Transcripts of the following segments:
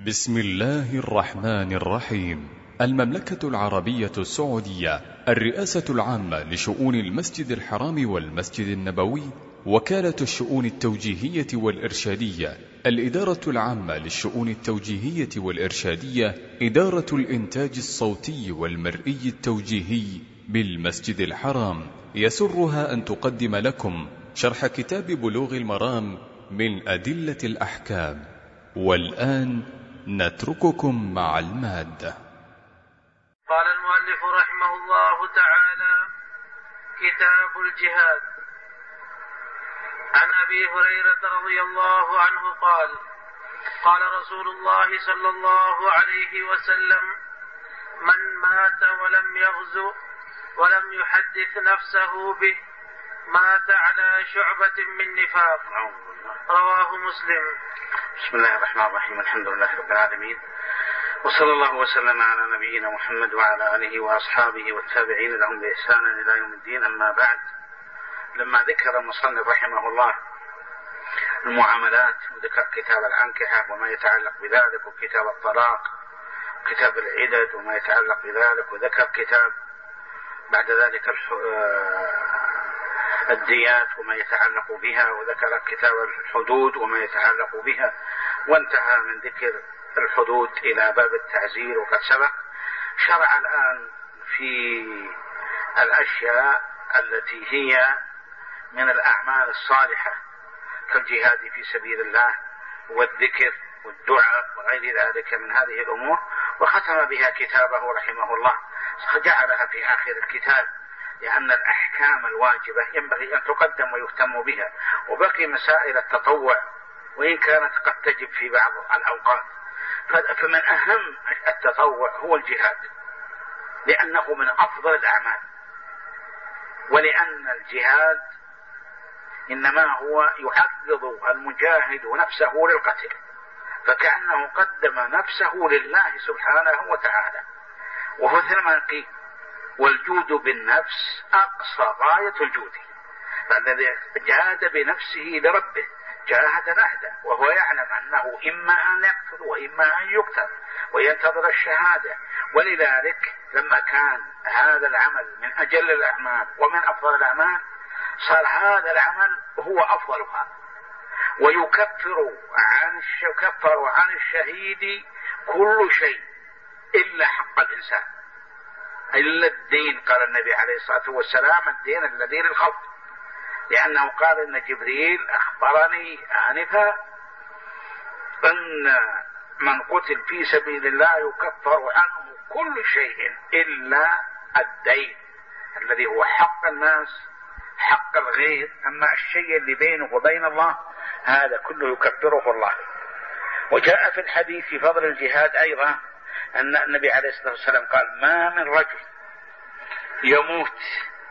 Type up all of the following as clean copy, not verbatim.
بسم الله الرحمن الرحيم. المملكة العربية السعودية، الرئاسة العامة لشؤون المسجد الحرام والمسجد النبوي، وكالة الشؤون التوجيهية والإرشادية، الإدارة العامة للشؤون التوجيهية والإرشادية، إدارة الإنتاج الصوتي والمرئي التوجيهي بالمسجد الحرام، يسرها أن تقدم لكم شرح كتاب بلوغ المرام من أدلة الأحكام. والآن نترككم مع المادة. قال المؤلف رحمه الله تعالى: كتاب الجهاد. عن أبي هريرة رضي الله عنه قال: قال رسول الله صلى الله عليه وسلم: من مات ولم يغزو ولم يحدث نفسه به مات على شعبة من نفاق. رواه مسلم. بسم الله الرحمن الرحيم. الحمد لله رب العالمين، وصلى الله وسلم على نبينا محمد وعلى آله وأصحابه والتابعين لهم بإحسان إلى يوم الدين. أما بعد، لما ذكر المصنف رحمه الله المعاملات وذكر كتاب الأنكحة وما يتعلق بذلك، وكتاب الطلاق، كتاب العدد وما يتعلق بذلك، وذكر كتاب بعد ذلك الديات وما يتعلق بها، وذكر كتاب الحدود وما يتعلق بها، وانتهى من ذكر الحدود إلى باب التعزير وقد سبق. شرع الآن في الأشياء التي هي من الأعمال الصالحة كالجهاد في سبيل الله والذكر والدعاء وغير ذلك من هذه الأمور، وختم بها كتابه رحمه الله، جعلها في آخر الكتاب، لأن الأحكام الواجبة ينبغي أن تقدم ويهتم بها، وبقي مسائل التطوع وإن كانت قد تجب في بعض الأوقات. فمن أهم التطوع هو الجهاد، لأنه من أفضل الأعمال، ولأن الجهاد إنما هو يعرض المجاهد نفسه للقتل، فكأنه قدم نفسه لله سبحانه وتعالى. وهو مثل قيل: والجود بالنفس أقصى غاية الجود. فالذي جاهد بنفسه لربه جاهد نهده، وهو يعلم أنه إما أن يقتل وإما أن يقتل وينتظر الشهادة. ولذلك لما كان هذا العمل من أجل الأعمال ومن أفضل الأعمال، صار هذا العمل هو أفضلها، ويكفر عن الشهيد كل شيء إلا حق الإنسان، إلا الدين. قال النبي عليه الصلاة والسلام: الدين الذي للخلق، لأنه قال إن جبريل أخبرني آنفا أن من قتل في سبيل الله يكفر عنه كل شيء إلا الدين الذي هو حق الناس، حق الغير. أما الشيء اللي بينه وبين الله هذا كله يكفره الله. وجاء في الحديث في فضل الجهاد أيضا أن النبي عليه الصلاة والسلام قال: ما من رجل يموت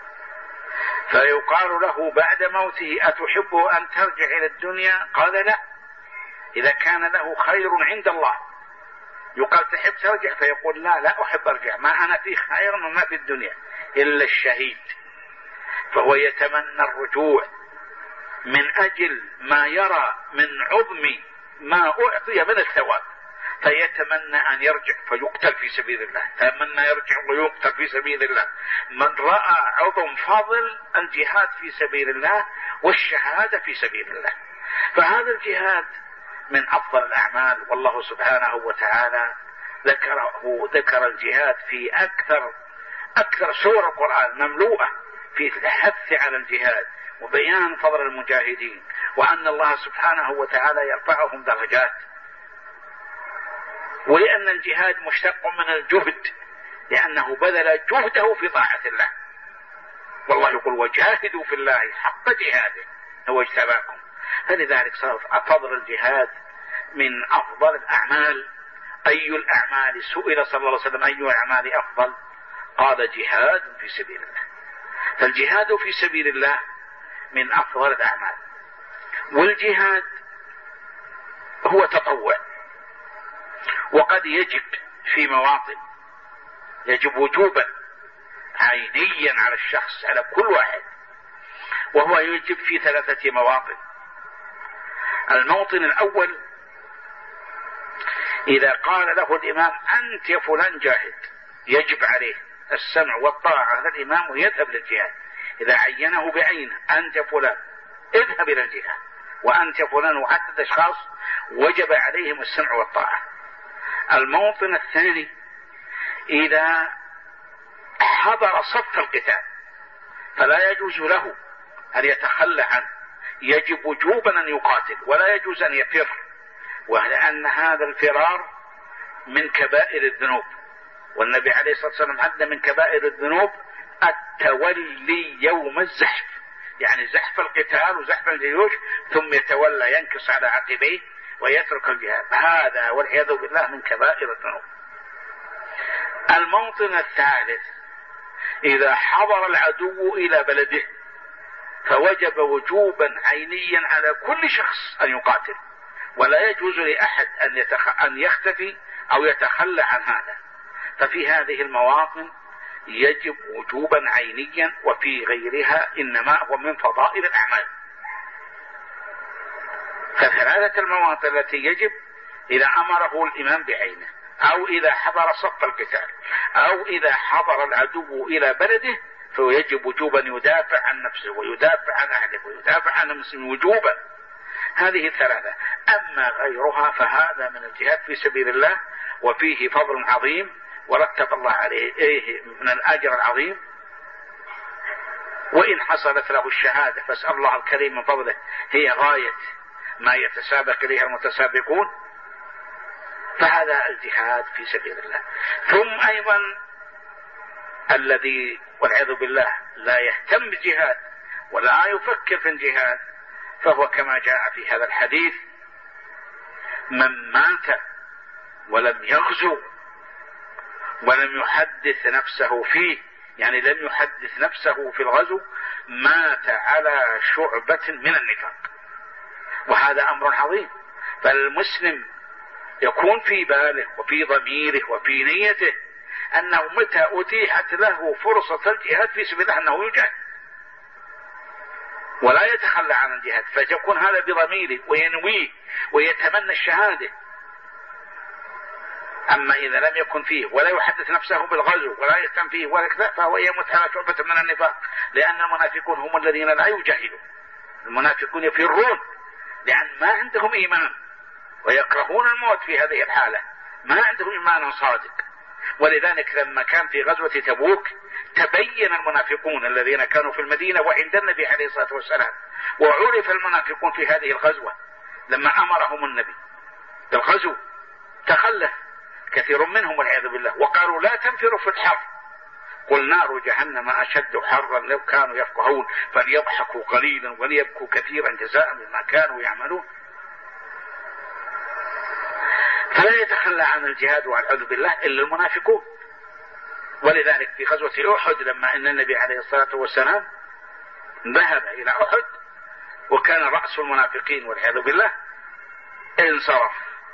فيقال له بعد موته: أتحب أن ترجع إلى الدنيا؟ قال: لا. إذا كان له خير عند الله يقال: تحب ترجع؟ فيقول: لا أحب أرجع، ما أنا في خير وما في الدنيا إلا الشهيد. فهو يتمنى الرجوع من أجل ما يرى من عظم ما أعطي من الثواب، فيتمنى أن يرجع فيقتل في سبيل الله، فمن يرجع ويقتل في سبيل الله. من رأى عظم فضل الجهاد في سبيل الله والشهادة في سبيل الله، فهذا الجهاد من أفضل الأعمال. والله سبحانه وتعالى ذكر الجهاد في أكثر سور القرآن مملوءة في الحث على الجهاد وبيان فضل المجاهدين، وأن الله سبحانه وتعالى يرفعهم درجات. ولأن الجهاد مشتق من الجهد، لأنه بذل جهده في طاعة الله، والله يقول: وجاهدوا في الله حق جهاده هو اجتباكم. فلذلك صار فضل الجهاد من أفضل الأعمال. أي الأعمال سئل صلى الله عليه وسلم: أي الأعمال أفضل؟ قال: جهاد في سبيل الله. فالجهاد في سبيل الله من أفضل الأعمال. والجهاد هو تطوع، وقد يجب في مواطن، يجب وجوبا عينيا على الشخص، على كل واحد، وهو يجب في 3 مواطن. الموطن الأول إذا قال له الإمام أنت يا فلان جاهد يجب عليه السمع والطاعة هذا الإمام ويذهب للجهاد. إذا عينه بعينه أنت يا فلان اذهب إلى الجهاد، وأنت يا فلان وعدد أشخاص وجب عليهم السمع والطاعة. الموطن الثاني إذا حضر صف القتال فلا يجوز له أن يتخلى عنه، يجب وجوبا أن يقاتل ولا يجوز أن يفر، ولأن هذا الفرار من كبائر الذنوب، والنبي عليه الصلاة والسلام عد من كبائر الذنوب التولي يوم الزحف، يعني زحف القتال وزحف الجيوش ثم يتولى ينكص على عقبيه ويترك الجهاد، هذا والعياذ بالله من كبائر الذنوب. الموطن الثالث إذا حضر العدو إلى بلده فوجب وجوبا عينيا على كل شخص أن يقاتل، ولا يجوز لأحد أن يختفي أو يتخلى عن هذا. ففي هذه المواطن يجب وجوبا عينيا، وفي غيرها إنما هو من فضائل الأعمال. فثلاثة المواطن التي يجب إذا أمره الإمام بعينه، أو إذا حضر صف القتال، أو إذا حضر العدو إلى بلده، فيجب وجوبا يدافع عن نفسه ويدافع عن أهله ويدافع عن المسلمين وجوبا. هذه الثلاثة. أما غيرها فهذا من الجهاد في سبيل الله، وفيه فضل عظيم ورتب الله عليه من الأجر العظيم، وإن حصلت له الشهادة فاسأل الله الكريم من فضله هي غاية ما يتسابق إليها المتسابقون، فهذا الجهاد في سبيل الله. ثم أيضا الذي والعياذ بالله لا يهتم بالجهاد ولا يفكر في الجهاد، فهو كما جاء في هذا الحديث من مات ولم يغزو ولم يحدث نفسه فيه، يعني لم يحدث نفسه في الغزو، مات على شعبة من النفاق، وهذا أمر عظيم. فالمسلم يكون في باله وفي ضميره وفي نيته أنه متى أتيحت له فرصة الجهاد في سبيل الله أنه يجاهد ولا يتخلى عن الجهاد، فيكون هذا بضميره وينويه ويتمنى الشهادة. أما إذا لم يكن فيه ولا يحدث نفسه بالغزو ولا يهتم فيه ولا كذا، فهو يموت على شعبة من النفاق، لأن المنافقون هم الذين لا يجاهدون. المنافقون يفرون لأن ما عندهم إيمان ويكرهون الموت في هذه الحالة، ما عندهم إيمان صادق. ولذلك لما كان في غزوة تبوك تبين المنافقون الذين كانوا في المدينة وعند النبي عليه الصلاة والسلام، وعرف المنافقون في هذه الغزوة لما أمرهم النبي بالغزو تخلف كثير منهم والعياذ بالله، وقالوا لا تنفروا في الحر، قل نار جهنم أشد حرا لو كانوا يفقهون فليضحكوا قليلا وليبكوا كثيرا جزاء بما كانوا يعملون. فلا يتخلى عن الجهاد والعياذ بالله إلا المنافقون. ولذلك في غزوة أحد لما أن النبي عليه الصلاة والسلام ذهب إلى أحد وكان رأس المنافقين والعياذ بالله انصرف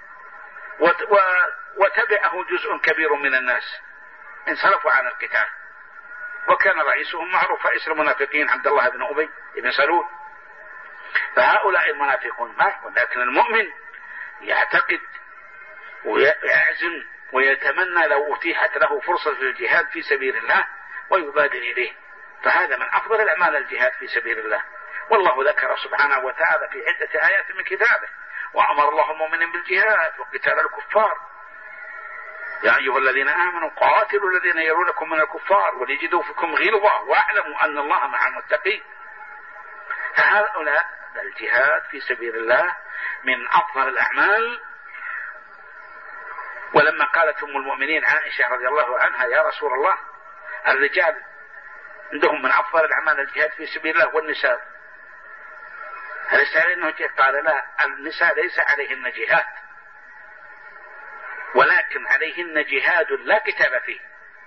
وتبعه جزء كبير من الناس، انصرفوا عن القتال، وكان رئيسهم معروف رئيس المنافقين عبد الله بن أبي بن سلول. فهؤلاء المنافقون ما، ولكن المؤمن يعتقد ويعزم ويتمنى لو أتيحت له فرصة الجهاد في سبيل الله ويبادر إليه، فهذا من أفضل الأعمال الجهاد في سبيل الله. والله ذكر سبحانه وتعالى في عدة آيات من كتابه وأمر الله المؤمنين بالجهاد وقتال الكفار، يا أيها الذين آمنوا قاتلوا الذين يرونكم من الكفار وليجدوا فيكم غلظة واعلموا أن الله مع المتقين. فهؤلاء الجهاد في سبيل الله من أفضل الأعمال. ولما قالت أم المؤمنين عائشة رضي الله عنها يا رسول الله الرجال عندهم من أفضل الأعمال الجهاد في سبيل الله والنساء، أليس عليهن جهاد؟ قال لا، النساء ليس عليهن جهاد، ولكن عليهن جهاد لا قتال فيه،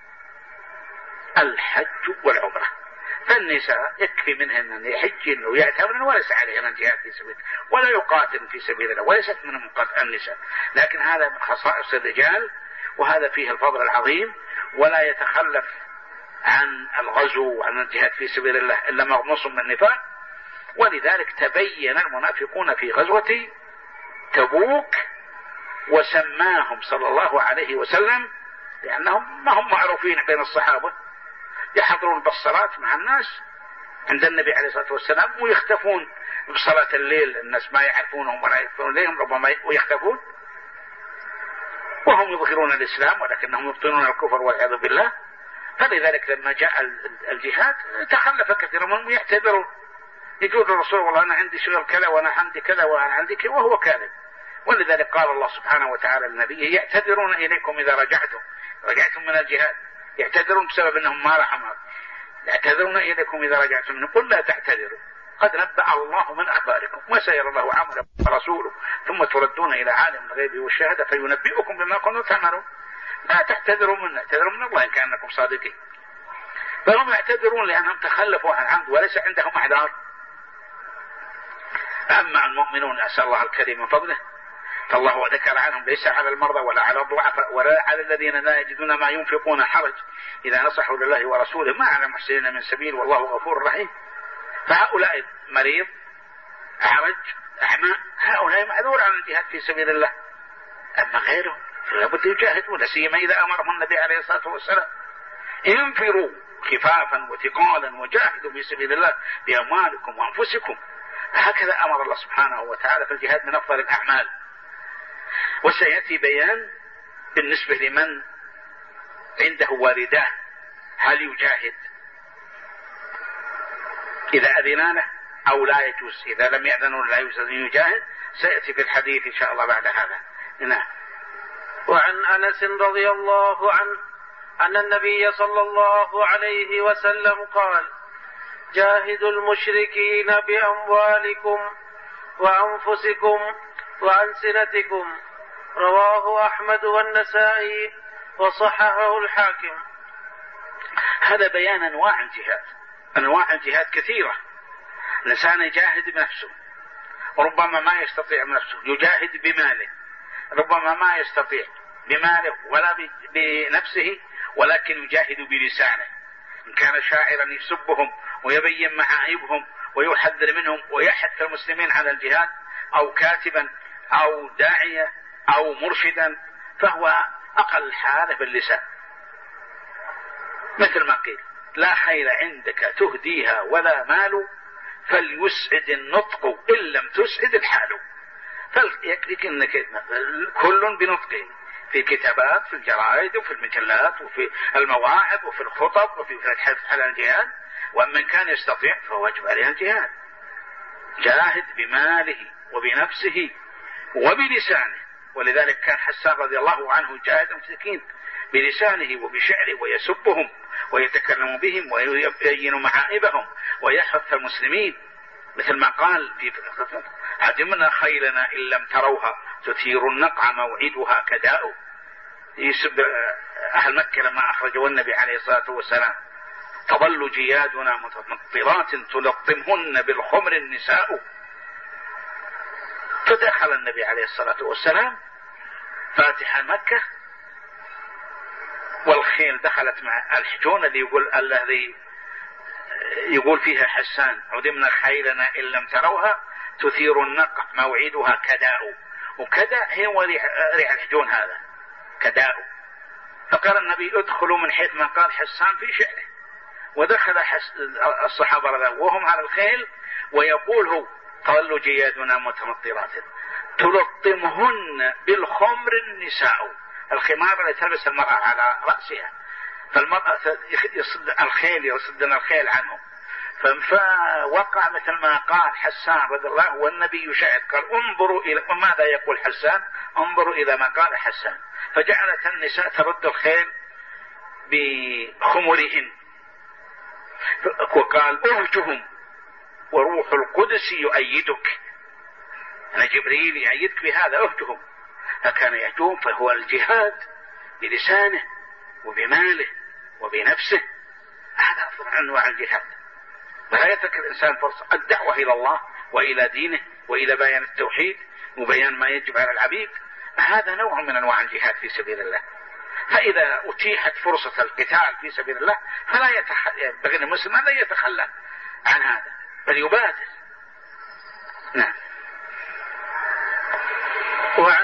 الحج والعمرة. فالنساء يكفي منهن أن يحجن ويعتمرن وليس عليهن جهاد في سبيل ولا يقاتل في سبيل الله، وليست منهم النساء، لكن هذا من خصائص الرجال، وهذا فيه الفضل العظيم. ولا يتخلف عن الغزو وعن الجهاد في سبيل الله إلا مغموس من النفاق. ولذلك تبين المنافقون في غزوة تبوك وسماهم صلى الله عليه وسلم لأنهم ما هم معروفين بين الصحابة، يحضرون بالصلاة مع الناس عند النبي عليه الصلاة والسلام ويختفون بصلاة الليل، الناس ما يعرفونهم ولا يكفرون إليهم ربما ويختفون، وهم يظهرون الإسلام ولكنهم يبطنون الكفر والعياذ بالله. فلذلك لما جاء الجهاد تخلف كثير منهم يعتذرون، يقول الرسول والله أنا عندي شغل كذا وأنا عندي كذا وأنا عندي كذا، وهو كاذب. ولذلك قال الله سبحانه وتعالى للنبي يعتذرون إليكم إذا رجعتم من الجهاد، يعتذرون بسبب أنهم ما رحموا، يعتذرون إليكم إذا رجعتم منه، قل لا تعتذروا قد نبأ الله من أخباركم وسيرى الله عمل رسوله ثم تردون إلى عالم الغيب والشهادة فينبئكم بما كنتم تعملون. لا تعتذروا منا، اعتذروا من الله إن كانكم صادقين. فهم يعتذرون لأنهم تخلفوا عن العمد وليس عندهم أعذار. أما المؤمنون أسأل الله الكريم من فضله فالله ذكر عنهم ليس على المرضى ولا على الضعفاء ولا على الذين لا يجدون ما ينفقون حرج إذا نصحوا لله ورسوله ما على المحسنين من سبيل والله غفور رحيم. فهؤلاء مريض أعرج أعمى هؤلاء معذور عن الجهاد في سبيل الله، أما غيرهم فلابد يجاهدون، لا سيما إذا أمرهم النبي عليه الصلاة والسلام انفروا خفافا وثقالا وجاهدوا في سبيل الله بأموالكم وأنفسكم. هكذا أمر الله سبحانه وتعالى في الجهاد من أفضل الأعمال. وسيأتي بيان بالنسبة لمن عنده والدان هل يجاهد إذا أذن له أو لا يجوز، إذا لم يأذنوا لا يجوز أن يجاهد، سيأتي في الحديث إن شاء الله بعد هذا. نعم. وعن أنس رضي الله عنه أن النبي صلى الله عليه وسلم قال جاهدوا المشركين بأموالكم وأنفسكم وألسنتكم، رواه أحمد والنسائي وصححه الحاكم. هذا بيان أنواع الجهاد. أنواع الجهاد كثيرة، الإنسان يجاهد بنفسه وربما ما يستطيع بنفسه، يجاهد بماله ربما ما يستطيع بماله ولا بنفسه ولكن يجاهد بلسانه، إن كان شاعرا يسبهم ويبين معايبهم ويحذر منهم ويحث المسلمين على الجهاد، أو كاتبا أو داعية أو مرشدا، فهو أقل حاله باللسان. مثل ما قيل لا خيل عندك تهديها ولا مال فليسعد النطق إن لم تسعد الحال. فيكفيك أنك كل بنطقه في كتابات في الجرائد وفي المجلات وفي المواعظ وفي الخطب وفي الحث على الجهاد، ومن كان يستطيع فواجب عليه الجهاد. جاهد بماله وبنفسه وبلسانه، ولذلك كان حسان رضي الله عنه جاهد مسكين بلسانه وبشعره ويسبهم ويتكلم بهم ويبين معائبهم ويحث المسلمين، مثل ما قال في هدمنا خيلنا إن لم تروها تثير النقع موعدها كداء. يسب أهل مكة لما أخرجوا النبي عليه الصلاة والسلام تظل جيادنا متمطرات تلطمهن بالخمر النساء. فدخل النبي عليه الصلاة والسلام فاتح مكة والخيل دخلت مع الحجون الذي يقول فيها حسان عدمنا خيلنا إن لم تروها تثير النقع موعدها كداء، وكداء هي ريح الحجون هذا كداء. فقال النبي ادخلوا من حيث ما قال حسان في شعره، ودخل الصحابة وهم على الخيل ويقول هو تظل جيادنا متمطرات تلطمهن بالخمر النساء، الخمار اللي تلبس المرأة على رأسها، فالمرأة يصدنا الخيل عنهم. فوقع مثل ما قال حسان رضي الله عنه والنبي يشاهد، قال انظروا إلى ماذا يقول حسان، انظروا إلى ما قال حسان. فجعلت النساء ترد الخيل بخمرهن، وقال اهجهم وروح القدس يؤيدك، أنا جبريل يؤيدك بهذا اهجهم. فكان يهجوم، فهو الجهاد بلسانه وبماله وبنفسه، هذا أفضل أنواع الجهاد. ولا يترك الإنسان فرصة الدعوة إلى الله وإلى دينه وإلى بيان التوحيد وبيان ما يجب على العبيد، هذا نوع من أنواع الجهاد في سبيل الله. فإذا أتيحت فرصة القتال في سبيل الله فلا ينبغي المسلم أن لا يتخلى عن هذا بل يبادر. نعم. وعن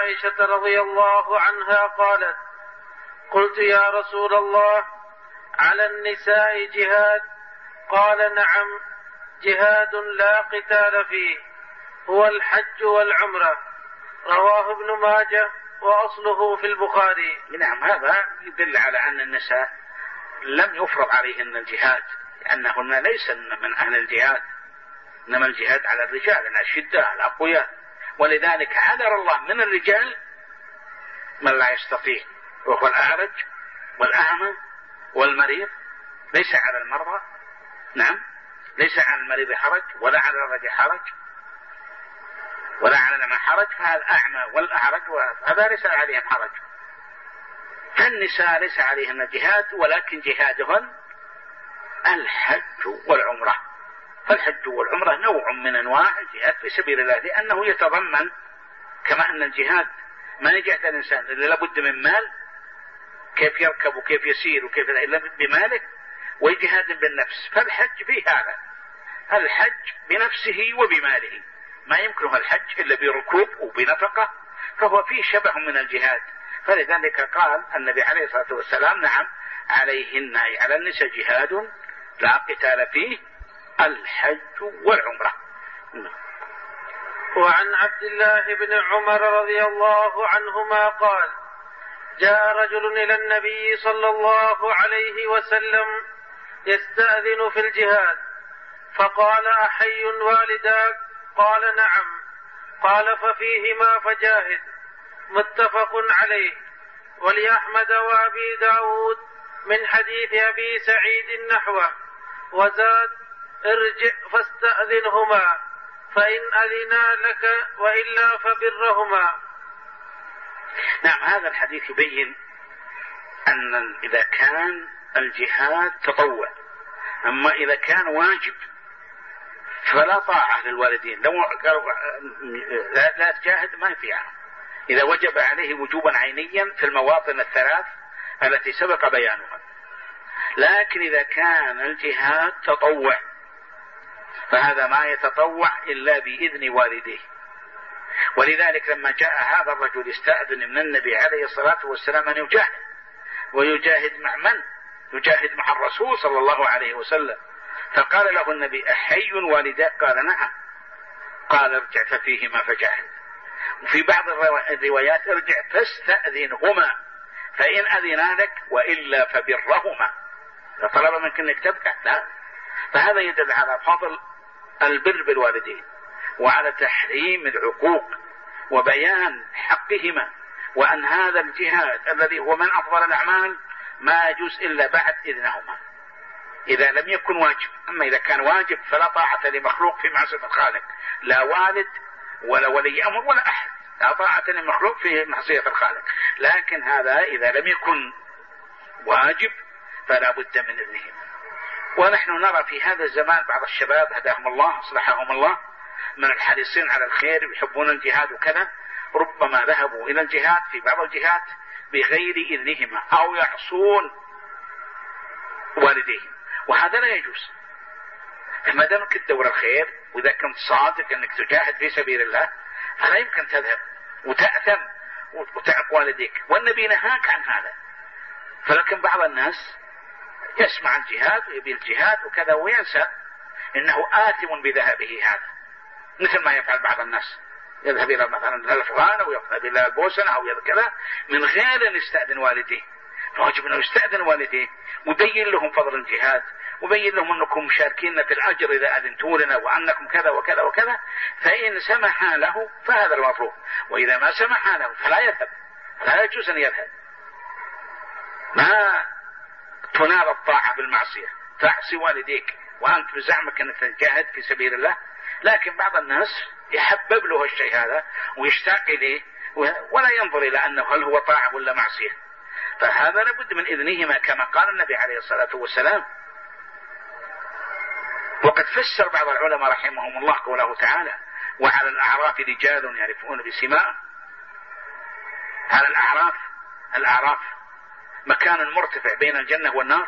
عائشة رضي الله عنها قالت: قلت يا رسول الله على النساء جهاد؟ قال: نعم، جهاد لا قتال فيه، هو الحج والعمرة. رواه ابن ماجه وأصله في البخاري. نعم، هذا يدل على أن النساء لم يفرض عليهن الجهاد، لأنهن ليس من أهل الجهاد، إنما الجهاد على الرجال الأشداء الأقوياء، ولذلك عذر الله من الرجال من لا يستطيع، وهو الأعرج والأعمى والمريض، ليس على المرضى. نعم، ليس على المريض حرج ولا على الرجل حرج ولا على الأعمى حرج، فهذا الأعمى والأعرج هذا ليس عليهم حرج. فالنساء ليس عليهن جهاد، ولكن جهادهن الحج والعمرة. فالحج والعمرة نوع من أنواع الجهاد في سبيل الله، لأنه يتضمن كما أن الجهاد ما يجهد الإنسان إلا لابد من مال، كيف يركب وكيف يسير وكيف إلا بماله، وجهاد بالنفس. فالحج فيه هذا، الحج بنفسه وبماله، ما يمكنه الحج إلا بركوب وبنفقة، فهو فيه شبه من الجهاد. فلذلك قال النبي عليه الصلاة والسلام: نعم، عليهن أي على النساء جهاد لا قتال فيه، الحج والعمرة. وعن عبد الله بن عمر رضي الله عنهما قال: جاء رجل إلى النبي صلى الله عليه وسلم يستأذن في الجهاد، فقال: أحي والداك؟ قال: نعم. قال: ففيهما فجاهد. متفق عليه. ولأحمد وأبي داود من حديث أبي سعيد نحوه، وزاد: ارجع فاستأذنهما، فإن أذنا لك وإلا فبرهما. نعم، هذا الحديث يبين أن إذا كان الجهاد تطوع، أما إذا كان واجب فلا طاعة للوالدين. لو قالوا لا تجاهد ما ينفع، إذا وجب عليه وجوبا عينيا في المواطن الثلاث التي سبق بيانها. لكن إذا كان الجهاد تطوع فهذا ما يتطوع إلا بإذن والديه. ولذلك لما جاء هذا الرجل يستأذن من النبي عليه الصلاة والسلام أن يجاهد، ويجاهد مع من؟ يجاهد مع الرسول صلى الله عليه وسلم، فقال له النبي: أحي والداك؟ قال: نعم. قال: ارجع ففيهما فجاهد. وفي بعض الروايات: ارجع فاستأذنهما، فإن أذنا لك وإلا فبرهما. طلب منك أنك تبقى؟ لا. فهذا يدل على فضل البر بالوالدين، وعلى تحريم العقوق، وبيان حقهما، وأن هذا الجهاد الذي هو من أفضل الأعمال ما يجوز إلا بعد إذنهما إذا لم يكن واجب. أما إذا كان واجب فلا طاعة لمخلوق في معصية الخالق، لا والد ولا ولي أمر ولا أحد، لا طاعة لمخلوق في معصية الخالق. لكن هذا إذا لم يكن واجب فلا بد من إذنهما. ونحن نرى في هذا الزمان بعض الشباب هداهم الله أصلحهم الله من الحريصين على الخير ويحبون الجهاد وكذا، ربما ذهبوا إلى الجهاد في بعض الجهات بغير إذنهما أو يعصون والديهم، وهذا لا يجوز. فما دامك تدور الخير وإذا كنت صادق أنك تجاهد في سبيل الله فلا يمكن تذهب وتأثم وتعق والديك، والنبي نهاك عن هذا. فلكن بعض الناس يسمع الجهاد ويبي الجهاد وكذا وينسى إنه آثم بذهابه هذا، مثل ما يفعل بعض الناس، يذهب إلى مثلا الأفغان أو يذهب إلى البوسنة أو كذا من غير أن يستأذن والديه. فواجب أنه يستأذن والديه ويبين لهم فضل الجهاد، وبين لهم أنكم مشاركين في الأجر إذا أذنتوا لنا، وأنكم كذا وكذا وكذا. فإن سمح له فهذا المطلوب، وإذا ما سمح له فلا يذهب، لا يجوز أن يذهب. ما تنال الطاعة بالمعصية، تعصي والديك وأنت بزعمك أنك تجاهد في سبيل الله. لكن بعض الناس يحبب له الشيء هذا ويشتاق إليه ولا ينظر إلى أنه هل هو طاعة ولا معصية، فهذا لابد من إذنهما كما قال النبي عليه الصلاة والسلام. وقد فسر بعض العلماء رحمهم الله قوله تعالى: وعلى الأعراف رجال يعرفون بسمائهم. على الأعراف مكان مرتفع بين الجنة والنار،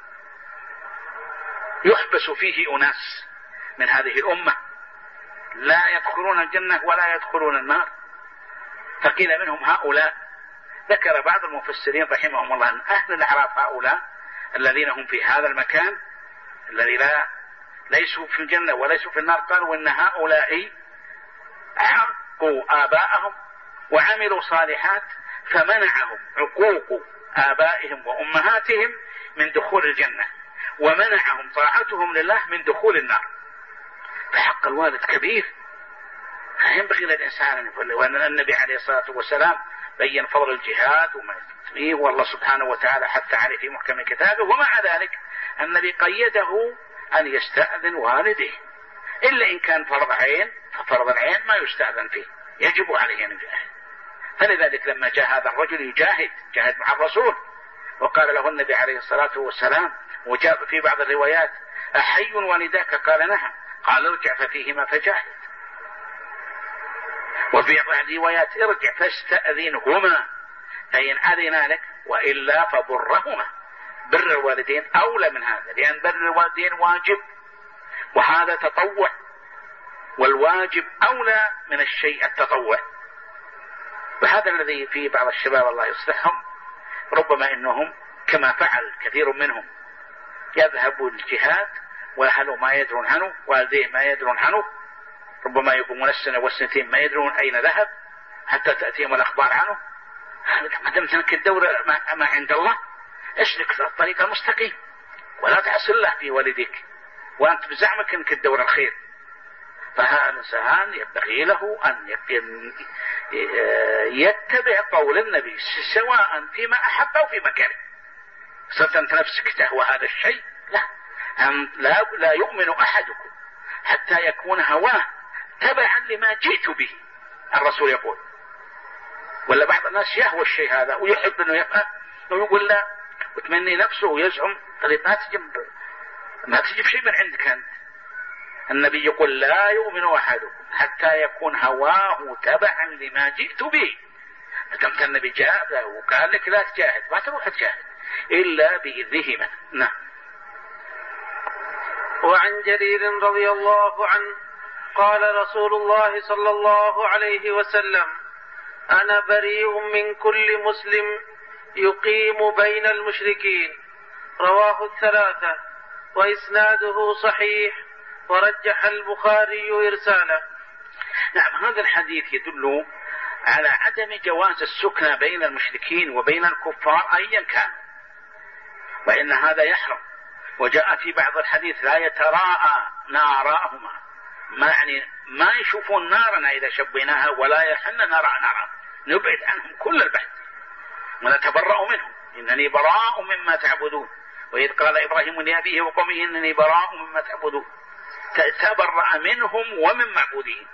يحبس فيه أناس من هذه الأمة لا يدخلون الجنة ولا يدخلون النار، فقيل منهم هؤلاء. ذكر بعض المفسرين رحمهم الله أن أهل الأعراف هؤلاء الذين هم في هذا المكان الذي ليسوا في الجنة وليسوا في النار، قالوا إن هؤلاء عقوا آباءهم وعملوا صالحات فمنعهم عقوق آبائهم وأمهاتهم من دخول الجنة، ومنعهم طاعتهم لله من دخول النار. فحق الوالد كبير، فينبغي للإنسان أن يفعل. وأن النبي عليه الصلاة والسلام بين فضل الجهاد وما فيه، والله سبحانه وتعالى حث عليه في محكم كتابه، ومع ذلك النبي قيده أن يستأذن والده، إلا إن كان فرض عين، ففرض العين ما يستأذن فيه، يجب عليه أن يجاهد. فلذلك لما جاء هذا الرجل جاهد مع الرسول، وقال له النبي عليه الصلاة والسلام، وجاء في بعض الروايات أحي والداك؟ قال نعم. قال ارجع ففيهما فجاهد. وفي بعض الروايات ارجع فاستأذنهما فإن أذن لك وإلا فبرهما. بر الوالدين أولى من هذا، لأن بر الوالدين واجب وهذا تطوع، والواجب أولى من الشيء التطوع. وهذا الذي في بعض الشباب الله يصلحهم ربما إنهم كما فعل كثير منهم يذهبوا للجهاد وأهله ما يدرون عنه، والديه ما يدرون عنه، ربما يقومون السنة والسنتين ما يدرون أين ذهب حتى تأتيهم الأخبار عنه. ما دمت أنك الدور ما عند الله اسلك الطريق المستقيم ولا تعصي الله في والديك وأنت بزعمك أنك الدور الخير. فهذا الإنسان ينبغي له أن يتبع قول النبي سواء فيما أحب أو فيما كره. صرت أنت نفسك تهوى هذا الشيء، لا يؤمن أحدكم حتى يكون هواه تبعا لما جئت به. الرسول يقول، ولا بعض الناس يهوى الشيء هذا ويحب أنه يفعل ويقول لا وتمني نفسه ويزعم طريق ما تجيب شيء من عندك أنت. النبي يقول لا يؤمن أحدكم حتى يكون هواه تبعا لما جئت به. فكم النبي جاء وقال لك لا تجاهد، ما تروح تجاهد إلا بإذنهما. نعم. وعن جرير رضي الله عنه قال رسول الله صلى الله عليه وسلم أنا بريء من كل مسلم يقيم بين المشركين. رواه الثلاثة وإسناده صحيح ورجح البخاري إرساله. نعم، هذا الحديث يدل على عدم جواز السكنى بين المشركين وبين الكفار أيا كان، وإن هذا يحرم. وجاء في بعض الحديث لا يتراءى ناراهما، يعني ما يشوفون نارنا إذا شبيناها ولا يحن نرى نارا، نبعد عنهم كل البعد ونتبرأ منهم. إنني براء مما تعبدون، وإذ قال إبراهيم لأبيه وقومه إنني براء مما تعبدون، تبرأ منهم ومن معبودهم.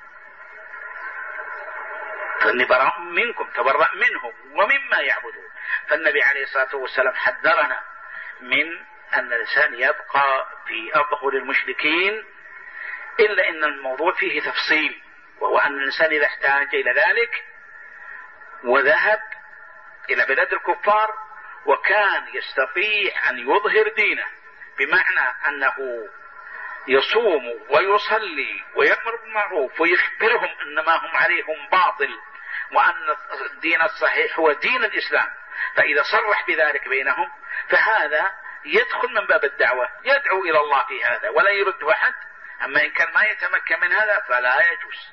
فإني براء منكم، تبرأ منهم ومما يعبدون. فالنبي عليه الصلاة والسلام حذرنا من أن الإنسان يبقى في أظهر المشركين، إلا أن الموضوع فيه تفصيل، وهو أن الإنسان إذا احتاج إلى ذلك وذهب إلى بلاد الكفار وكان يستطيع أن يظهر دينه، بمعنى أنه يصوم ويصلي ويأمر بالمعروف ويخبرهم أن ما هم عليهم باطل وأن الدين الصحيح هو دين الإسلام، فإذا صرح بذلك بينهم فهذا يدخل من باب الدعوة، يدعو إلى الله في هذا ولا يرد أحد. أما إن كان ما يتمكن من هذا فلا يجوز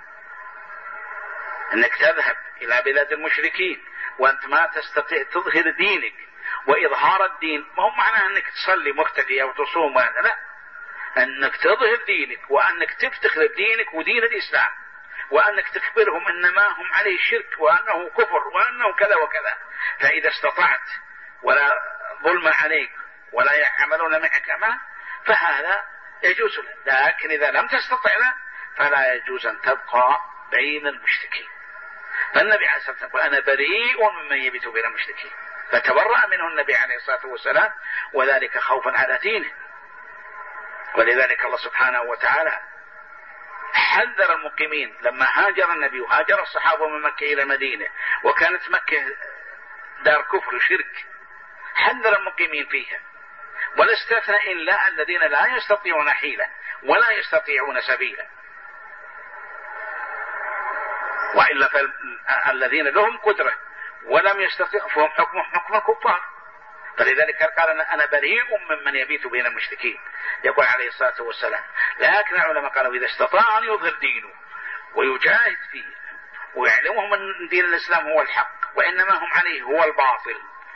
أنك تذهب إلى بلاد المشركين وأنت ما تستطيع تظهر دينك. وإظهار الدين ما هو معناه أنك تصلي مختفي أو تصوم، لا، أنك تظهر دينك وأنك تفتخر دينك ودين الإسلام وأنك تخبرهم أن ما هم عليه شرك وأنه كفر وأنه كذا وكذا. فإذا استطعت ولا ظلم عليك ولا يعملون معك ما فهذا يجوز له، لكن إذا لم تستطع له فلا يجوز أن تبقى بين المشركين. فالنبي عليه الصلاة والسلام يقول أنا بريء ممن يبيت بين المشركين، فتبرأ منه النبي عليه الصلاة والسلام، وذلك خوفا على دينه. ولذلك الله سبحانه وتعالى حذر المقيمين لما هاجر النبي وهاجر الصحابة من مكة إلى مدينة وكانت مكة دار كفر وشرك، حذر المقيمين فيها، ولا استثنى إلا الذين لا يستطيعون حيلة ولا يستطيعون سبيلا. وإلا فالذين لهم قدرة ولم يستطيعوا فهم حكمهم حكم الكفار. فلذلك قال أنا بريء ممن يبيت بين المشركين، يقول عليه الصلاة والسلام. لكن العلماء قالوا إذا استطاع أن يظهر دينه ويجاهد فيه ويعلمهم أن دين الإسلام هو الحق وإنما هم عليه هو الباطل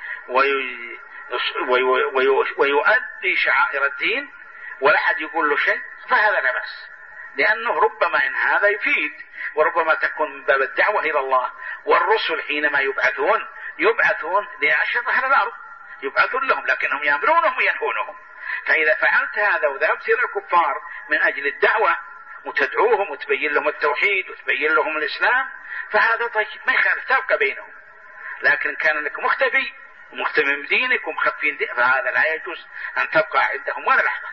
ويؤدي شعائر الدين ولا أحد يقول له شيء، فهذا لا بأس، لأنه ربما إن هذا يفيد، وربما تكون من باب الدعوة إلى الله. والرسل حينما يبعثون ليشهدوا أهل الأرض، يبعثون لهم لكنهم يأمرونهم وينهونهم. فإذا فعلت هذا وذهبت إلى الكفار من أجل الدعوة وتدعوهم وتبين لهم التوحيد وتبين لهم الإسلام فهذا طيب، ما يخالف، تبقى بينهم. لكن كان لك مختفي ومختفي بدينك ومخفين دين، فهذا لا يجوز أن تبقى عندهم ولا لحظة.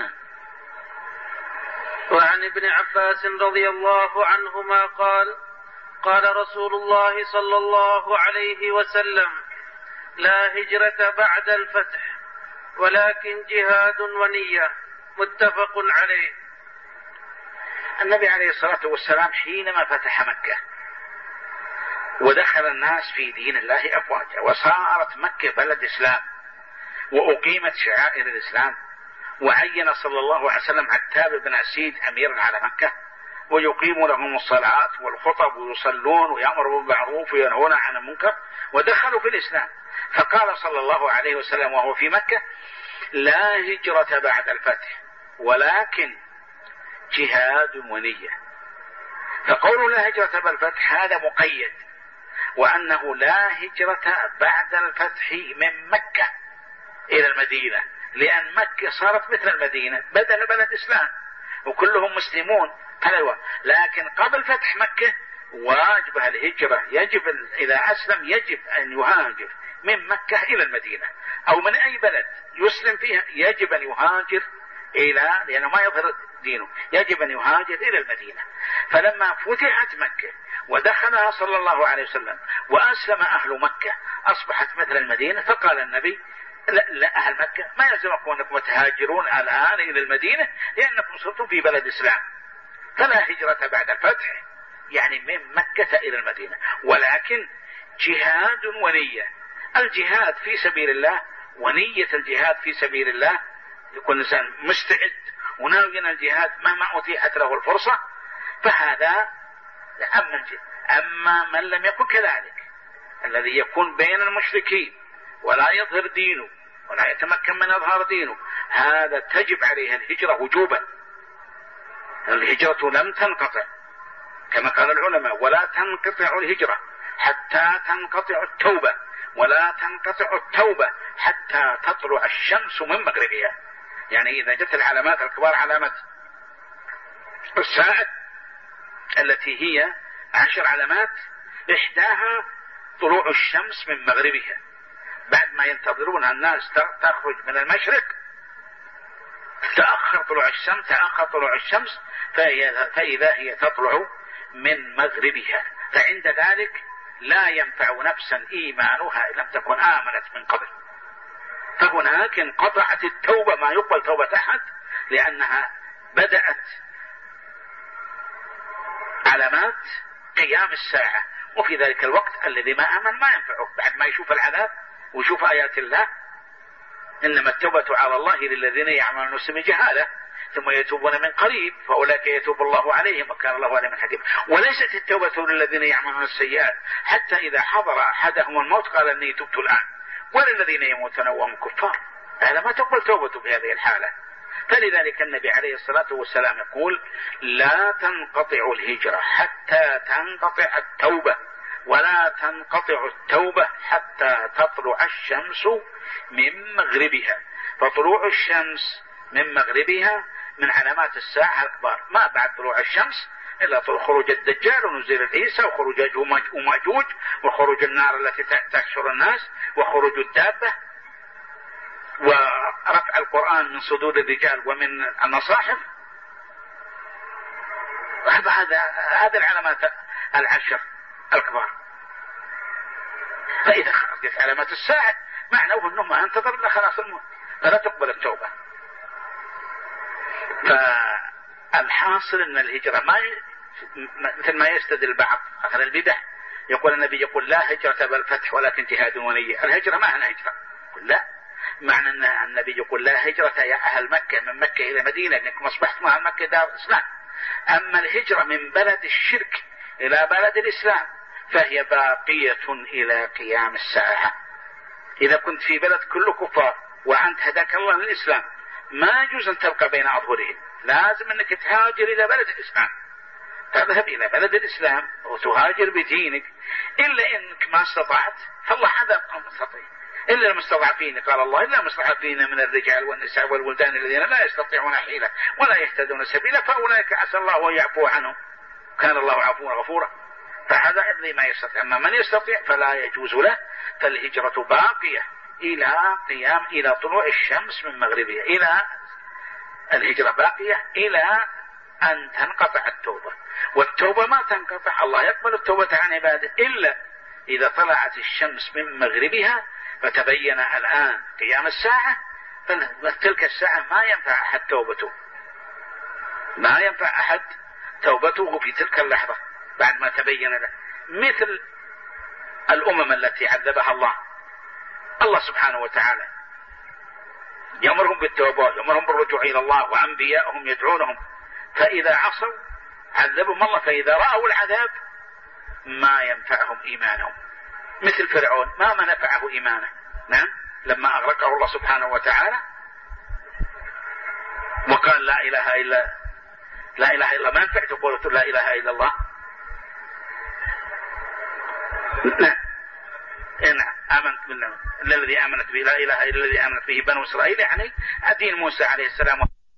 وعن ابن عباس رضي الله عنهما قال: قال رسول الله صلى الله عليه وسلم: لا هجرة بعد الفتح ولكن جهاد ونية. متفق عليه. النبي عليه الصلاة والسلام حينما فتح مكة ودخل الناس في دين الله أفواجا وصارت مكة بلد إسلام وأقيمت شعائر الإسلام، وعين صلى الله عليه وسلم عتاب بن أسيد أميرا على مكة ويقيم لهم الصلاة والخطب ويصلون ويأمروا بالمعروف وينهون عن المنكر، ودخلوا في الإسلام. فقال صلى الله عليه وسلم وهو في مكة: لا هجرة بعد الفتح ولكن جهاد ونية. فقول لا هجرة بعد الفتح هذا مقيد، وأنه لا هجرة بعد الفتح من مكة إلى المدينة، لأن مكة صارت مثل المدينة بدل بلد إسلام وكلهم مسلمون. لكن قبل فتح مكة واجبها الهجرة، يجب إذا أسلم يجب أن يهاجر من مكة إلى المدينة أو من أي بلد يسلم فيها، يجب أن يهاجر لأنه ما يظهر دينه، يجب أن يهاجر إلى المدينة. فلما فتحت مكة ودخلها صلى الله عليه وسلم وأسلم أهل مكة أصبحت مثل المدينة، فقال النبي: لا أهل مكة ما يلزمكم أنكم تهاجرون الآن إلى المدينة لأنكم صرتم في بلد إسلام، فلا هجرة بعد الفتح يعني من مكة إلى المدينة، ولكن جهاد ونية. الجهاد في سبيل الله ونية الجهاد في سبيل الله، يكون الإنسان مستعد وناويا الجهاد مهما أتيحت له الفرصة، فهذا أما من لم يكن كذلك، الذي يكون بين المشركين ولا يظهر دينه ولا يتمكن من إظهار دينه، هذا تجب عليه الهجرة وجوبا. الهجرة لم تنقطع كما قال العلماء: ولا تنقطع الهجرة حتى تنقطع التوبة، ولا تنقطع التوبة حتى تطلع الشمس من مغربها. يعني إذا جت العلامات الكبار، علامة الساعة التي هي 10 علامات، إحداها طلوع الشمس من مغربها، بعد ما ينتظرونها الناس تخرج من المشرق تأخر طلوع الشمس فإذا هي تطلع من مغربها، فعند ذلك لا ينفع نفسا إيمانها إن لم تكن آمنت من قبل. فهناك انقطعت التوبة، ما يقبل توبة أحد، لأنها بدأت علامات قيام الساعة، وفي ذلك الوقت الذي ما آمن ما ينفعه بعد ما يشوف العذاب ويشوف آيات الله. إنما التوبة على الله للذين يعملون السوء جهالة ثم يتوبون من قريب فأولئك يتوب الله عليهم وكان الله عليهم حكيما. وليست التوبة للذين يعملون السيئات حتى إذا حضر أحدهم الموت قال إني تبت الآن، وللذين يموتون وهم كفار، هذا ما تقبل توبته في هذه الحالة. فلذلك النبي عليه الصلاة والسلام يقول: لا تنقطع الهجرة حتى تنقطع التوبة، ولا تنقطع التوبة حتى تطلع الشمس من مغربها. فطلوع الشمس من مغربها من علامات الساعة الكبار، ما بعد طلوع الشمس إلا خروج الدجال ونزول عيسى وخروج يأجوج ومأجوج وخروج النار التي تحشر الناس وخروج الدابة ورفع القرآن من صدور الرجال ومن المصاحف. هذه العلامات 10 الكبار. فإذا خرجت علامات الساعة معناه أنه ما انتظر إلا خلاص الموت، فلا تقبل التوبة. فالحاصل أن الهجرة مثل ما يستدل بعض أهل البدع، يقول النبي يقول لا هجرة بل فتح ولكن جهاد ونية. الهجرة ما هي هجرة، لا، معنى أن النبي يقول لا هجرة يا أهل مكة من مكة إلى مدينة إنكم أصبحتم أهل مكة دار إسلام. أما الهجرة من بلد الشرك إلى بلد الإسلام فهي باقية إلى قيام الساعة. إذا كنت في بلد كله كفار وأنت هداك الله للإسلام ما يجوز أن تبقى بين أظهرهم، لازم أنك تهاجر إلى بلد الإسلام، تذهب إلى بلد الإسلام وتهاجر بدينك، إلا إنك ما استطعت فالله عذاب مستطيع. إلا المستضعفين قال الله إلا المستضعفين من الرجال والنساء والولدان الذين لا يستطيعون حيلة ولا يهتدون سبيلا فأولئك عسى الله أن يعفو عنهم كان الله عفوا غفورا. فهذا الذي ما يستطيع، أما من يستطيع فلا يجوز له. فالهجرة باقية إلى طلوع الشمس من مغربها، إلى الهجرة باقية إلى أن تنقطع التوبة، والتوبة ما تنقطع، الله يقبل التوبة عن عباده إلا إذا طلعت الشمس من مغربها فتبين الآن قيام الساعة، فتلك الساعة ما ينفع أحد توبته، ما ينفع أحد توبته في تلك اللحظة بعد ما تبين له. مثل الأمم التي عذبها الله سبحانه وتعالى يأمرهم بالتوبة، يأمرهم بالرجوع إلى الله، وأنبياءهم يدعونهم، فإذا عصوا عذبهم الله، فإذا رأوا العذاب ما ينفعهم إيمانهم. مثل فرعون ما نفعه إيمانه، نعم، لما أغرقه الله سبحانه وتعالى وقال لا إله إلا ما ينفع تقول لا إله إلا الله. نعم، آمنت بالله الذي آمنت به، لا إله إلا الذي آمنت به بنو إسرائيل، يعني دين موسى عليه السلام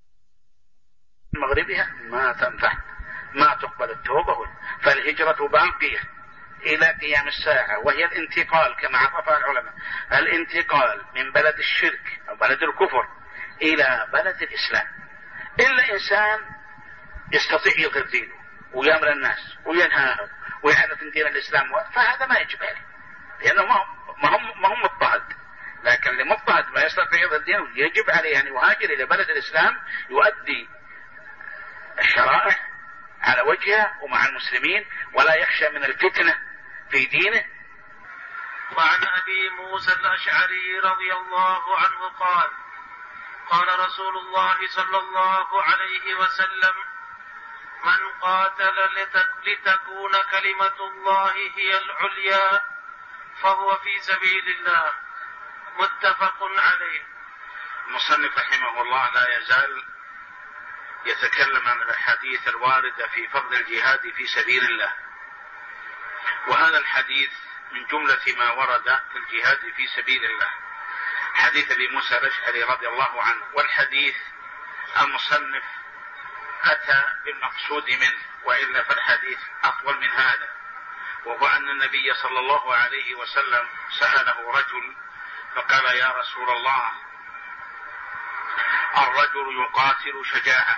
مغربها ما تنفع، ما تقبل التوبة. فالهجرة باقية إلى قيام الساعة، وهي الانتقال كما عرفها العلماء، الانتقال من بلد الشرك أو بلد الكفر إلى بلد الإسلام. إلا إنسان يستطيع يظهر دينه ويأمر الناس وينهاهم ويعرف دين الإسلام، فهذا ما يجب عليه، لأنه ما هم مضطهد. لكن اللي مضطهد ما يستطيع يظهر دينه يجب عليه أن يهاجر إلى بلد الإسلام، يؤدي الشرائع على وجهها ومع المسلمين، ولا يخشى من الفتنة في دينه. وعن أبي موسى الأشعري رضي الله عنه قال قال رسول الله صلى الله عليه وسلم: من قاتل لتكون كلمة الله هي العليا فهو في سبيل الله. متفق عليه. المصنف رحمه الله لا يزال يتكلم عن الحديث الواردة في فضل الجهاد في سبيل الله، وهذا الحديث من جملة ما ورد في الجهاد في سبيل الله حديث أبي موسى الأشعري رضي الله عنه. والحديث المصنف أتى بالمقصود منه، وإلا فالحديث أطول من هذا، وهو أن النبي صلى الله عليه وسلم سأله رجل فقال: يا رسول الله، الرجل يقاتل شجاعة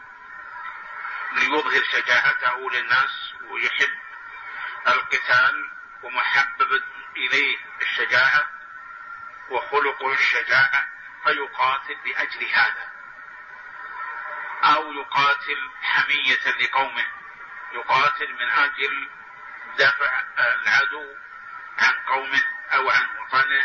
ليظهر شجاعته للناس ويحب القتال ومحبب إليه الشجاعة وخلقه الشجاعة، فيقاتل لأجل هذا، أو يقاتل حمية لقومه، يقاتل من أجل دفع العدو عن قومه أو عن وطنه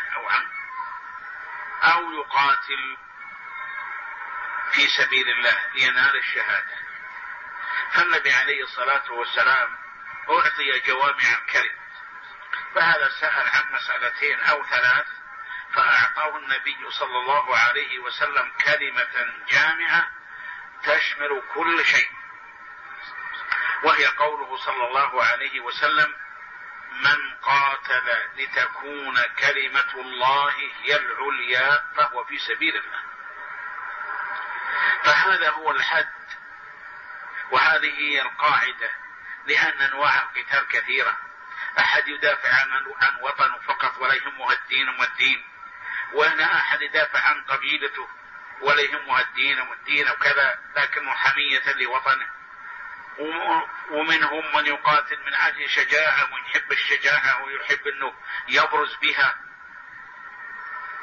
أو يقاتل في سبيل الله لينال الشهادة. فالنبي عليه الصلاة والسلام أعطي جوامع الكلم، فهذا سأل عن مسألتين أو ثلاث، فأعطاه النبي صلى الله عليه وسلم كلمة جامعة تشمل كل شيء، وهي قوله صلى الله عليه وسلم: من قاتل لتكون كلمة الله هي العليا فهو في سبيل الله. فهذا هو الحد، وهذه هي القاعدة، لأن أنواع القتال كثيرة، أحد يدافع عن وطنه فقط ولا يهمه الدين والدين، وهنا أحد يدافع عن قبيلته ولا يهمه الدين والدين وكذا، لكنه حمية لوطنه، ومنهم من يقاتل من أجل شجاعة ويحب الشجاعة ويحب أنه يبرز بها.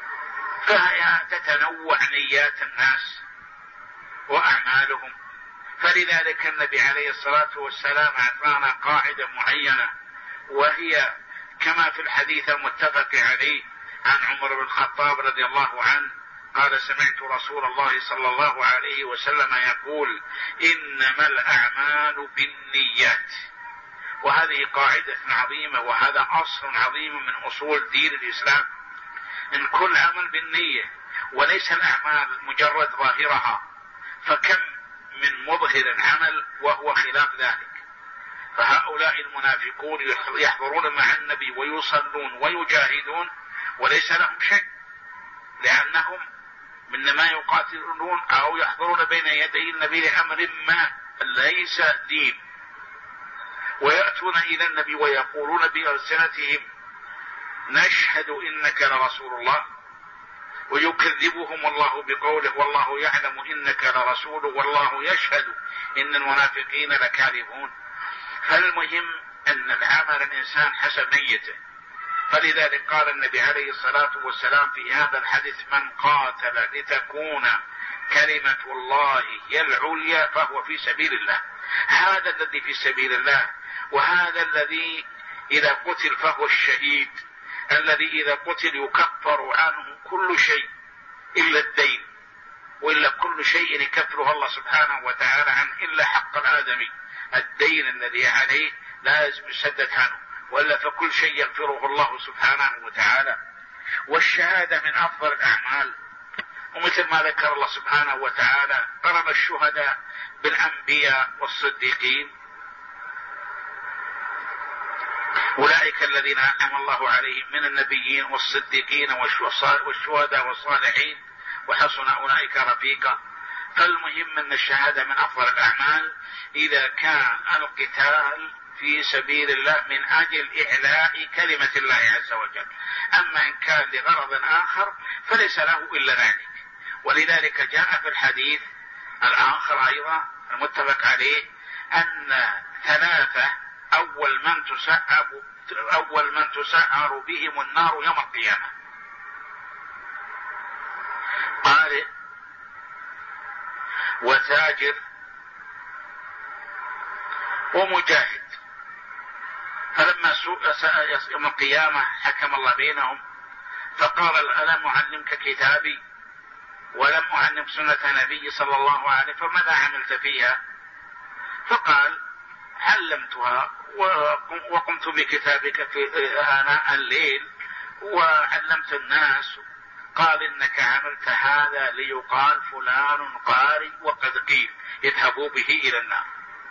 فهي تتنوع نيات الناس وأعمالهم، فلذلك النبي عليه الصلاة والسلام أعطانا قاعدة معينة، وهي كما في الحديث المتفق عليه عن عمر بن الخطاب رضي الله عنه قال: سمعت رسول الله صلى الله عليه وسلم يقول: إنما الأعمال بالنيات. وهذه قاعدة عظيمة، وهذا أصل عظيم من أصول دين الإسلام، إن كل عمل بالنية، وليس الأعمال مجرد ظاهرها، فكم من مظهر عمل وهو خلاف ذلك. فهؤلاء المنافقون يحضرون مع النبي ويصلون ويجاهدون وليس لهم شيء، لأنهم إنما يقاتلون أو يحضرون بين يدي النبي لأمر ما ليس دين، ويأتون إلى النبي ويقولون بألسنتهم: نشهد إنك لرسول الله، ويكذبهم الله بقوله: والله يعلم إنك لرسول والله يشهد إن المنافقين لكاذبون. فالمهم أن العمل الإنسان حسب نيته. فلذلك قال النبي عليه الصلاة والسلام في هذا الحديث: من قاتل لتكون كلمة الله هي العليا فهو في سبيل الله. هذا الذي في سبيل الله، وهذا الذي إذا قتل فهو الشهيد، الذي إذا قتل يكفر عنه كل شيء إلا الدين، وإلا كل شيء يكفره الله سبحانه وتعالى عنه إلا حق الآدمي، الدين الذي عليه لازم يسدد عنه، وإلا فكل شيء يغفره الله سبحانه وتعالى. والشهادة من أفضل الأعمال، ومثل ما ذكر الله سبحانه وتعالى قرن الشهداء بالأنبياء والصديقين، أولئك الذين أنعم الله عليهم من النبيين والصديقين والشهداء والصالحين وحسن أولئك رفيقا. فالمهم أن الشهادة من أفضل الأعمال إذا كان القتال في سبيل الله من أجل إعلاء كلمة الله عز وجل. أما إن كان لغرض آخر فليس له إلا ذلك. ولذلك جاء في الحديث الآخر أيضا المتفق عليه أن ثلاثة أول من تسعر بهم النار يوم القيامة. قارئ وتاجر ومجاهد. فلما يوم القيامة حكم الله بينهم فقال: ألم أعلمك كتابي ولم أعلم سنة نبي صلى الله عليه وسلم، فماذا عملت فيها؟ فقال: علمتها وقمت بكتابك في آناء الليل وعلمت الناس. قال: إنك عملت هذا ليقال فلان قارئ وقد قيل اذهبوا به إلى النار.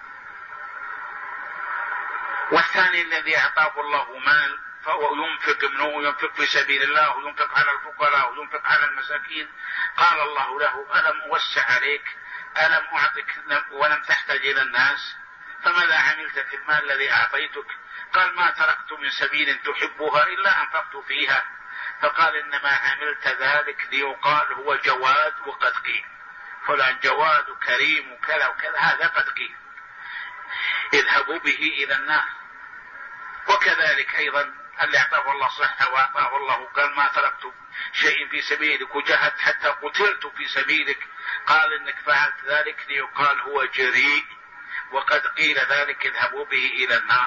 والثاني الذي أعطاه الله مال فهو ينفق منه، وينفق في سبيل الله، وينفق على الفقراء، وينفق على المساكين. قال الله له: ألم أوسع عليك؟ ألم أعطك ولم تحتاج إلى الناس؟ فماذا عملت في المال الذي أعطيتك؟ قال: ما تركت من سبيل تحبها إلا أنفقت فيها. فقال: إنما عملت ذلك ليقال هو جواد وقد قيل، فلان جواد كريم وكذا وكذا، هذا قد قيل اذهبوا به إلى النار. وكذلك أيضا اللي أعطاه الله صحة وأعطاه الله قال: ما تركت شيء في سبيلك وجاهدت حتى قتلت في سبيلك. قال: إنك فعلت ذلك ليقال هو جريء وقد قيل ذلك اذهبوا به إلى النار.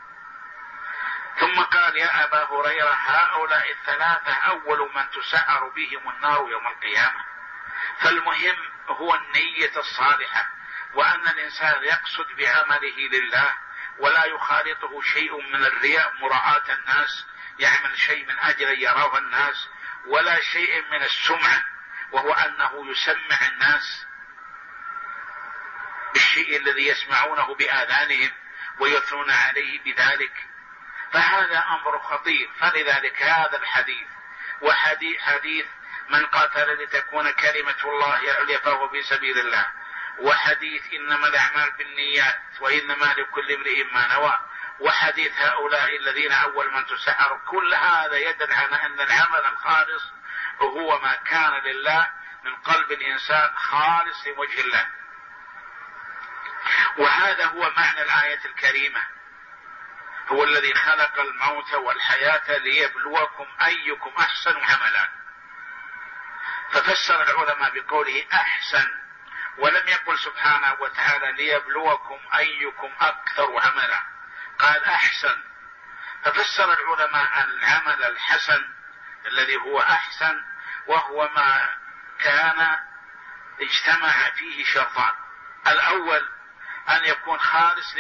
ثم قال: يا أبا هريرة هؤلاء الثلاثة أول من تسعر بهم النار يوم القيامة. فالمهم هو النية الصالحة، وأن الإنسان يقصد بعمله لله ولا يخالطه شيء من الرياء مراعاة الناس، يعمل شيء من أجل أن يراه الناس، ولا شيء من السمعة وهو أنه يسمع الناس بالشيء الذي يسمعونه بآذانهم ويثنون عليه بذلك. فهذا أمر خطير. فلذلك هذا الحديث وحديث من قاتل لتكون كلمة الله العليا فهو في سبيل الله، وحديث إنما الأعمال بالنيات وإنما لكل امرئ ما نوى، وحديث هؤلاء الذين أول من تسعر، كل هذا يدل على أن العمل الخالص هو ما كان لله من قلب الإنسان خالص لوجه الله. وهذا هو معنى الآية الكريمة: هو الذي خلق الموت والحياة ليبلوكم أيكم أحسن عملا. ففسر العلماء بقوله أحسن، ولم يقل سبحانه وتعالى ليبلوكم أيكم أكثر عملا، قال أحسن. ففسر العلماء العمل الحسن الذي هو أحسن وهو ما كان اجتمع فيه شرطان: الأول أن يكون خالص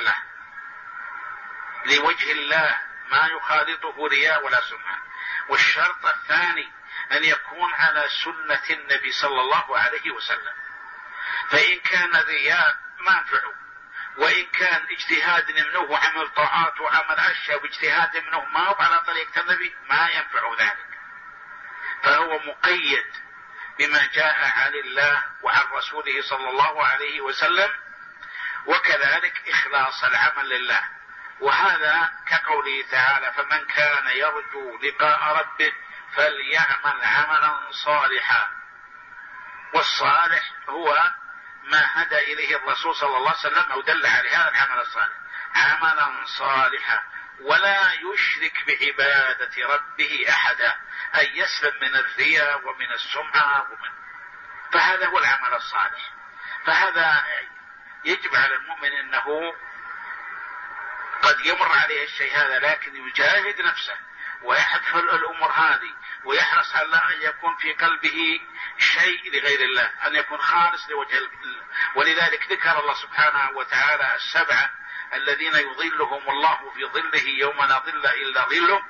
لوجه الله ما يخالطه رياء ولا سمعة. والشرط الثاني أن يكون على سنة النبي صلى الله عليه وسلم. فإن كان رياء ما ينفعه، وإن كان اجتهاد منه وعمل طاعات وعمل أشياء واجتهاد منه ما هو على طريقة النبي ما ينفع ذلك، فهو مقيد بما جاء عن الله وعن رسوله صلى الله عليه وسلم. وكذلك إخلاص العمل لله، وهذا كقوله تعالى: فمن كان يرجو لقاء ربه فليعمل عملا صالحا. والصالح هو ما هدى إليه الرسول صلى الله عليه وسلم أو دل عليه هذا العمل الصالح، عملا صالحا ولا يشرك بعبادة ربه أحدا، أي يسلم من الرياء ومن السمعة فهذا هو العمل الصالح. فهذا يجب على المؤمن أنه قد يمر عليه الشيء هذا، لكن يجاهد نفسه ويحذف الأمور هذه ويحرص على أن يكون في قلبه شيء لغير الله، أن يكون خالص لوجه الله. ولذلك ذكر الله سبحانه وتعالى السبعة الذين يظلهم الله في ظله يوم لا ظل إلا ظله،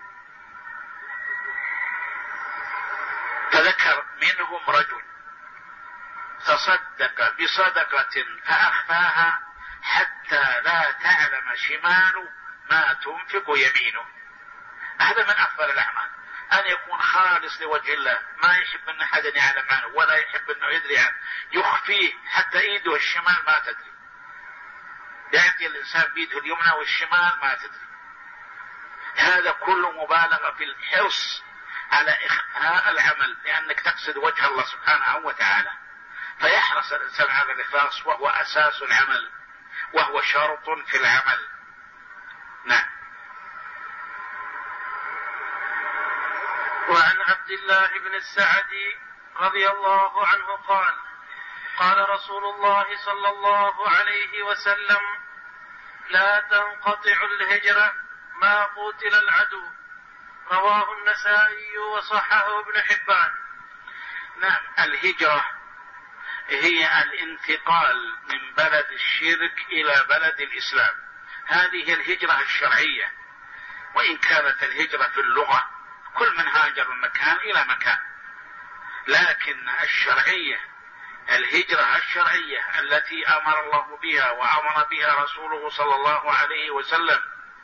فذكر منهم رجل تصدق بصدقة فأخفاها حتى لا تعلم شماله ما تنفق يمينه. هذا من أفضل الأعمال، أن يكون خالص لوجه الله، ما يحب أن أحد يعلم عنه ولا يحب أنه يدري عنه، يخفيه حتى إيده الشمال ما تدري، يعطي الإنسان بيده اليمنى والشمال ما تدري. هذا كله مبالغة في الحرص على إخفاء العمل، لأنك تقصد وجه الله سبحانه وتعالى، فيحرص الإنسان على الإخلاص، وهو أساس العمل وهو شرط في العمل. نعم. وعن عبد الله بن السعدي رضي الله عنه قال: قال رسول الله صلى الله عليه وسلم: لا تنقطع الهجرة ما قتل العدو. رواه النسائي وصححه ابن حبان. نعم، الهجرة هي الانتقال من بلد الشرك إلى بلد الإسلام، هذه الهجرة الشرعية. وإن كانت الهجرة في اللغة كل من هاجر من مكان إلى مكان، لكن الشرعية الهجرة الشرعية التي أمر الله بها وأمر بها رسوله صلى الله عليه وسلم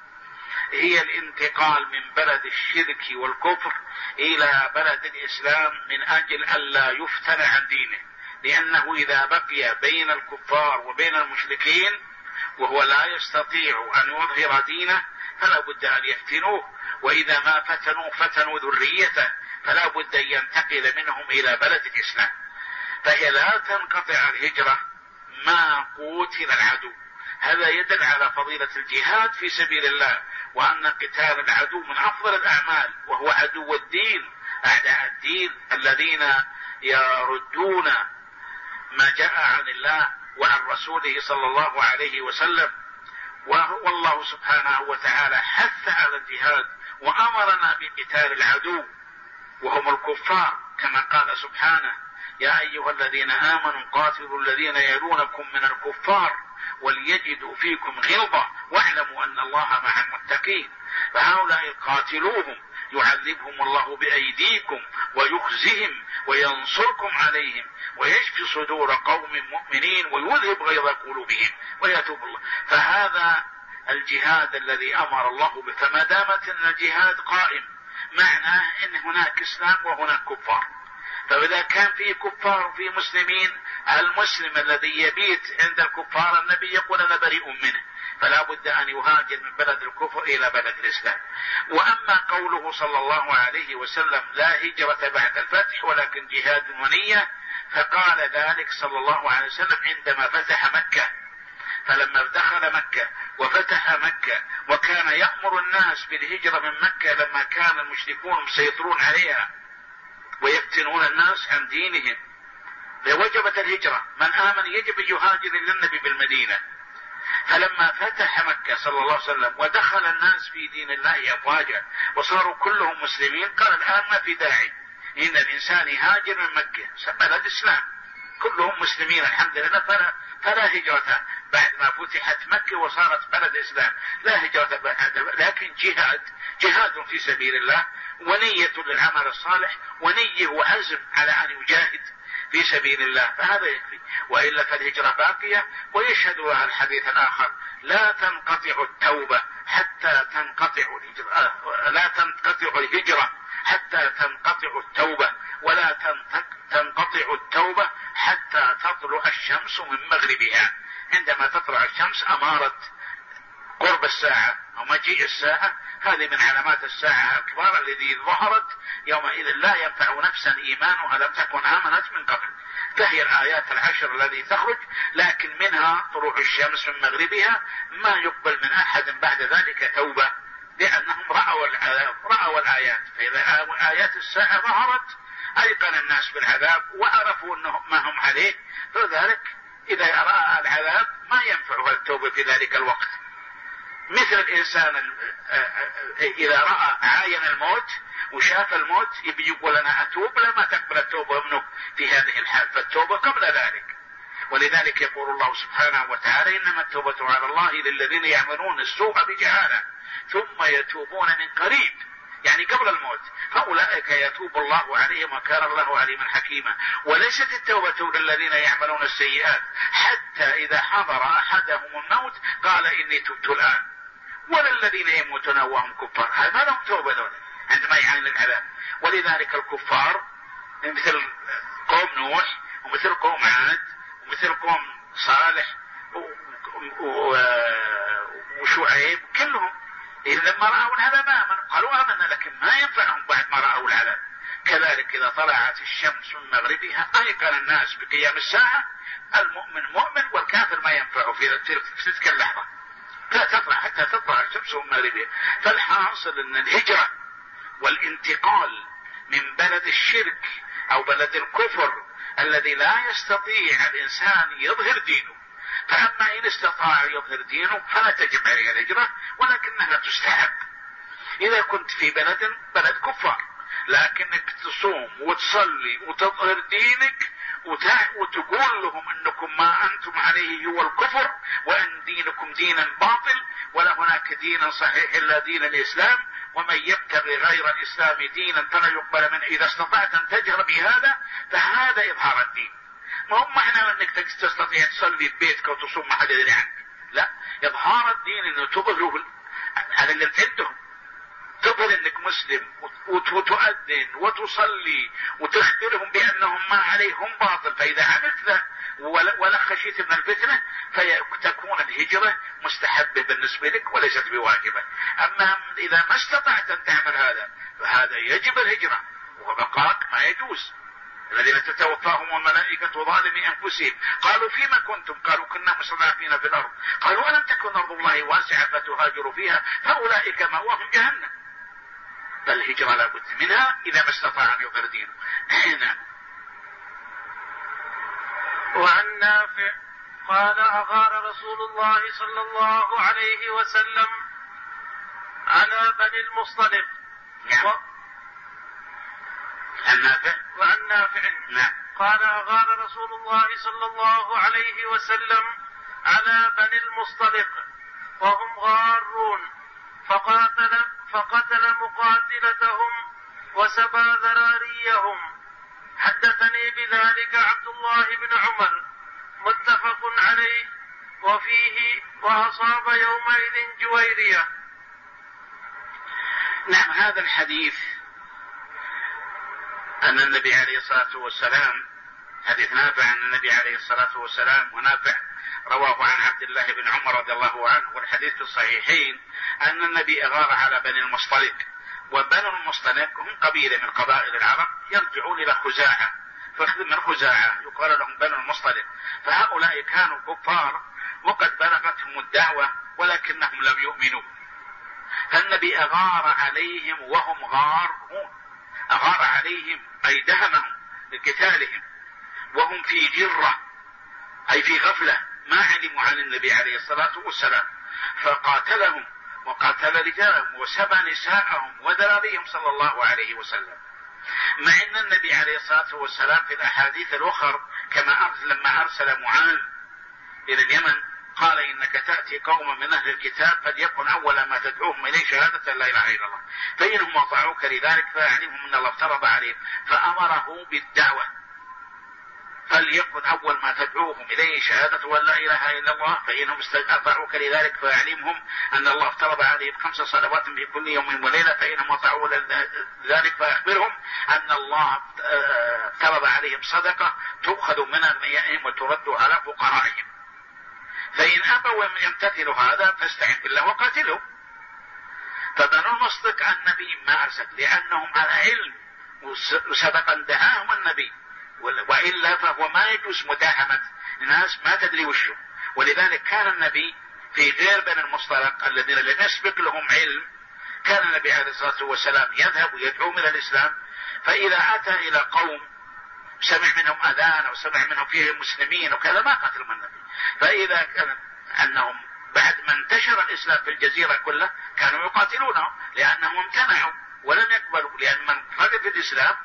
هي الانتقال من بلد الشرك والكفر إلى بلد الإسلام من أجل ألا يفتن عن دينه، لأنه إذا بقي بين الكفار وبين المشركين وهو لا يستطيع أن يظهر دينه فلا بد أن يفتنوه، وإذا ما فتنوا ذريته فلا بد أن ينتقل منهم إلى بلد الإسلام. فهي لا تنقطع الهجرة ما قتل العدو. هذا يدل على فضيلة الجهاد في سبيل الله، وأن قتال العدو من أفضل الأعمال، وهو عدو الدين، أعداء الدين الذين يردون ما جاء عن الله وعن رسوله صلى الله عليه وسلم. والله سبحانه وتعالى حث على الجهاد وأمرنا بقتال العدو وهم الكفار، كما قال سبحانه: يا أيها الذين آمنوا قاتلوا الذين يلونكم من الكفار وليجدوا فيكم غلظة واعلموا أن الله مع المتقين. فهؤلاء قاتلوهم يعذبهم الله بأيديكم ويخزهم وينصركم عليهم ويشفي صدور قوم مؤمنين ويذهب غيظ قلوبهم ويتوب الله. فهذا الجهاد الذي أمر الله به، فما دامت أن الجهاد قائم معناه أن هناك إسلام وهناك كفار. فإذا كان في كفار وفي مسلمين، المسلم الذي يبيت عند الكفار النبي يقول أنا بريء منه، فلا بد أن يهاجر من بلد الكفر إلى بلد الإسلام. وأما قوله صلى الله عليه وسلم: لا هجرة بعد الفتح ولكن جهاد ونية، فقال ذلك صلى الله عليه وسلم عندما فتح مكة. فلما دخل مكة وفتح مكة وكان يأمر الناس بالهجرة من مكة لما كان المشركون مسيطرون عليها ويفتنون الناس عن دينهم، وجبت الهجرة، من آمن يجب أن يهاجر إلى النبي بالمدينة. فلما فتح مكة صلى الله عليه وسلم ودخل الناس في دين الله أفواجا وصاروا كلهم مسلمين، قال الآن ما في داعي إن الإنسان يهاجر من مكة، بلد إسلام كلهم مسلمين الحمد لله، فلا هجرة بعد ما فتحت مكة وصارت بلد إسلام، لا هجرة بعد، لكن جهاد في سبيل الله، ونية للعمل الصالح، ونية وعزم على أن يجاهد في سبيل الله، فهذا يكفي. وإلا فالهجرة باقية. ويشهد لها الحديث الآخر: لا تنقطع التوبة حتى تنقطع الهجرة، لا تنقطع الهجرة حتى تنقطع التوبة، ولا تنقطع التوبة حتى تطلع الشمس من مغربها. عندما تطلع الشمس أمارة قرب الساعة أو مجيء الساعة، هذه من علامات الساعة الكبار الذي ظهرت يومئذ لا ينفع نفسا إيمانها لم تكن آمنت من قبل. فهي الآيات 10 التي تخرج، لكن منها طلوع الشمس من مغربها، ما يقبل من أحد بعد ذلك توبة، لأنهم رأوا الآيات. فإذا آيات الساعة ظهرت أيقن الناس بالعذاب وعرفوا أنهم ما هم عليه، فذلك إذا رأى العذاب ما ينفعه التوبة في ذلك الوقت. مثل الإنسان إذا رأى عاين الموت وشاف الموت يبي يقول أنا أتوب، لما تقبل التوبة منه في هذه الحال، فالتوبة قبل ذلك. ولذلك يقول الله سبحانه وتعالى: إنما التوبة على الله للذين يعملون السوء بجهالة ثم يتوبون من قريب، يعني قبل الموت، فأولئك يتوب الله عليهم وكان الله عليما حكيما. وليست التوبة للذين يعملون السيئات حتى إذا حضر أحدهم الموت قال إني تبت الآن، ولا الذين يموتون وهم كفار، هذا لهم توبة دون عندما يعاني العذاب. ولذلك الكفار مثل قوم نوح ومثل قوم عاد ومثل قوم صالح وشعيب كلهم لما رأوا العذاب آمنوا، قالوا آمنا، لكن ما ينفعهم بعد ما رأوا العذاب. كذلك إذا طلعت الشمس من مغربها أيقن الناس بقيام الساعة، المؤمن مؤمن والكافر ما ينفعه في تلك اللحظة، لا تطلع حتى تطلع الشمس من مغربها. فالحاصل أن الهجرة والانتقال من بلد الشرك أو بلد الكفر الذي لا يستطيع الإنسان يظهر دينه، فأما إن استطاع يظهر دينه فلا تجب عليه الهجرة، ولكنها تستحب. إذا كنت في بلد كفار لكنك تصوم وتصلي وتظهر دينك وتقول لهم أنكم ما أنتم عليه هو الكفر، وأن دينكم دينا باطل، ولا هناك دين صحيح إلا دين الإسلام، ومن يبتغي غير الإسلام دينا فلا يقبل منه، إذا استطعت أن تجهر بهذا فهذا إظهار الدين. ما هو معنى أنك تستطيع تصلي في بيتك وتصوم ما حد يدري عنك، لا، إظهار الدين أنه تظهره على اللي عندهم، تظهر أنك مسلم وتؤذن وتصلي وتخبرهم بأنهم ما عليهم باطل. فإذا عملت ذا ولا خشيت من الفتنة فتكون الهجرة مستحبة بالنسبة لك وليست بواجبة. أما إذا ما استطعت أن تعمل هذا فهذا يجب الهجرة، وبقاك ما يجوز. الذين تتوفاهم الملائكة ظالمي أنفسهم قالوا فيما كنتم؟ قالوا كنا مستضعفين في الأرض، قالوا ألم تكن أرض الله واسعة فتهاجروا فيها، فأولئك مأواهم جهنم. فالهجرة لا بد منها إذا ما استطاع أن يظهر دينه. نعم. وعن نافع قال: أغار رسول الله صلى الله عليه وسلم على بني المصطلق. نعم. وعن نافع نعم. قال: أغار رسول الله صلى الله عليه وسلم على بني المصطلق وهم غارون، فقتل مقاتلتهم وسبى ذراريهم. حدثني بذلك عبد الله بن عمر، متفق عليه، وفيه: وأصاب يومئذ جويرية. نعم. هذا الحديث أن النبي عليه الصلاة والسلام، حديث نافع عن النبي عليه الصلاة والسلام، ونافع رواه عن عبد الله بن عمر رضي الله عنه، والحديث في الصحيحين، أن النبي أغار على بني المصطلق. وبني المصطلق هم قبيلة من قبائل العرب يرجعون إلى خزاعة، من خزاعة يقال لهم بني المصطلق. فهؤلاء كانوا كفار وقد بلغتهم الدعوة ولكنهم لم يؤمنوا، فالنبي أغار عليهم وهم غارون، أغار عليهم أي دهمهم لقتالهم. وهم في جرة أي في غفلة، ما علموا عن النبي عليه الصلاة والسلام، فقاتلهم وقاتل رجالهم وسبى نساءهم وذراريهم صلى الله عليه وسلم، مع أن النبي عليه الصلاة والسلام في الأحاديث الأخر كما لما أرسل معاذ إلى اليمن قال إنك تأتي قوما من أهل الكتاب فليكن أول ما تدعوهم إليه شهادة لا إله إلا الله، فإنهم أطاعوك لذلك فأعلمهم أن الله افترض عليهم، فأمره بالدعوة، فليكن أول ما تدعوهم إليه شهادة لا إله إلا الله، فإنهم أطاعوك لذلك فأعلمهم أن الله افترض عليهم 5 صلوات في كل يوم وليلة، فإنهم أطاعوا ذلك فأخبرهم أن الله افترض عليهم صدقة تؤخذ من أغنيائهم وترد على فقرائهم، فإن أبوا يمتثلوا هذا فاستعن بالله وقاتلهم. فبنو المصطلق النبي ما أرسل لأنهم على علم وسبقا دعاهم النبي، وإلا فهو ما يجوز مداهمة الناس ما تدري وشو. ولذلك كان النبي في غير بني المصطلق الذين لم يسبق لهم علم، كان النبي عليه الصلاة والسلام يذهب ويدعوهم إلى الإسلام، فإذا أتى إلى قوم سمع منهم أذان أو سمع منهم فيه مسلمين وكذا ما قتلهم النبي. فإذا كان أنهم بعد ما انتشر الإسلام في الجزيرة كلها كانوا يقاتلونهم لأنهم امتنعوا ولم يقبلوا، لأن من رغب في الإسلام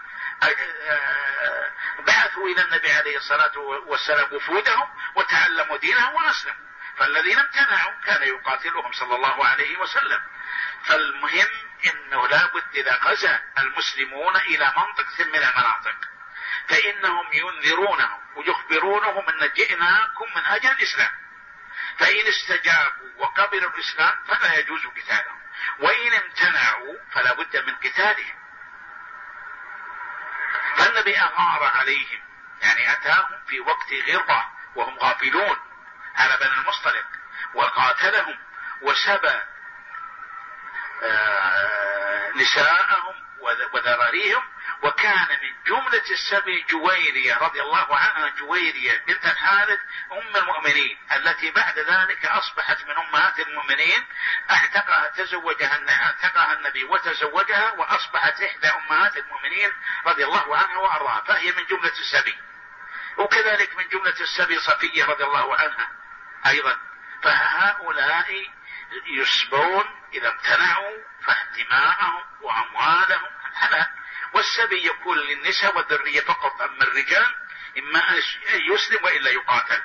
بعثوا إلى النبي عليه الصلاة والسلام وفودهم وتعلموا دينهم وأسلموا، فالذين امتنعوا كان يقاتلهم صلى الله عليه وسلم. فالمهم إنه لا بد إذا غزا المسلمون إلى منطقة من المناطق فإنهم ينذرونهم ويخبرونهم أن جئناكم من أجل الإسلام، فإن استجابوا وقبلوا الإسلام فلا يجوز قتالهم، وإن امتنعوا فلا بد من قتالهم. فالنبي أغار عليهم، يعني أتاهم في وقت غرة وهم غافلون على بني المصطلق وقاتلهم وسبى نساءهم وذراريهم. وكان من جملة السبي جويرية رضي الله عنها، جويرية بنت الحارث أم المؤمنين التي بعد ذلك أصبحت من أمهات المؤمنين، اعتقها النبي وتزوجها وأصبحت إحدى أمهات المؤمنين رضي الله عنها وأرضاها، فهي من جملة السبي. وكذلك من جملة السبي صفية رضي الله عنها أيضا. فهؤلاء يسبون إذا امتنعوا فدماءهم وأموالهم حلال، والسبي يكون للنساء والذرية فقط، أما الرجال إما أن يسلم وإلا يقاتل.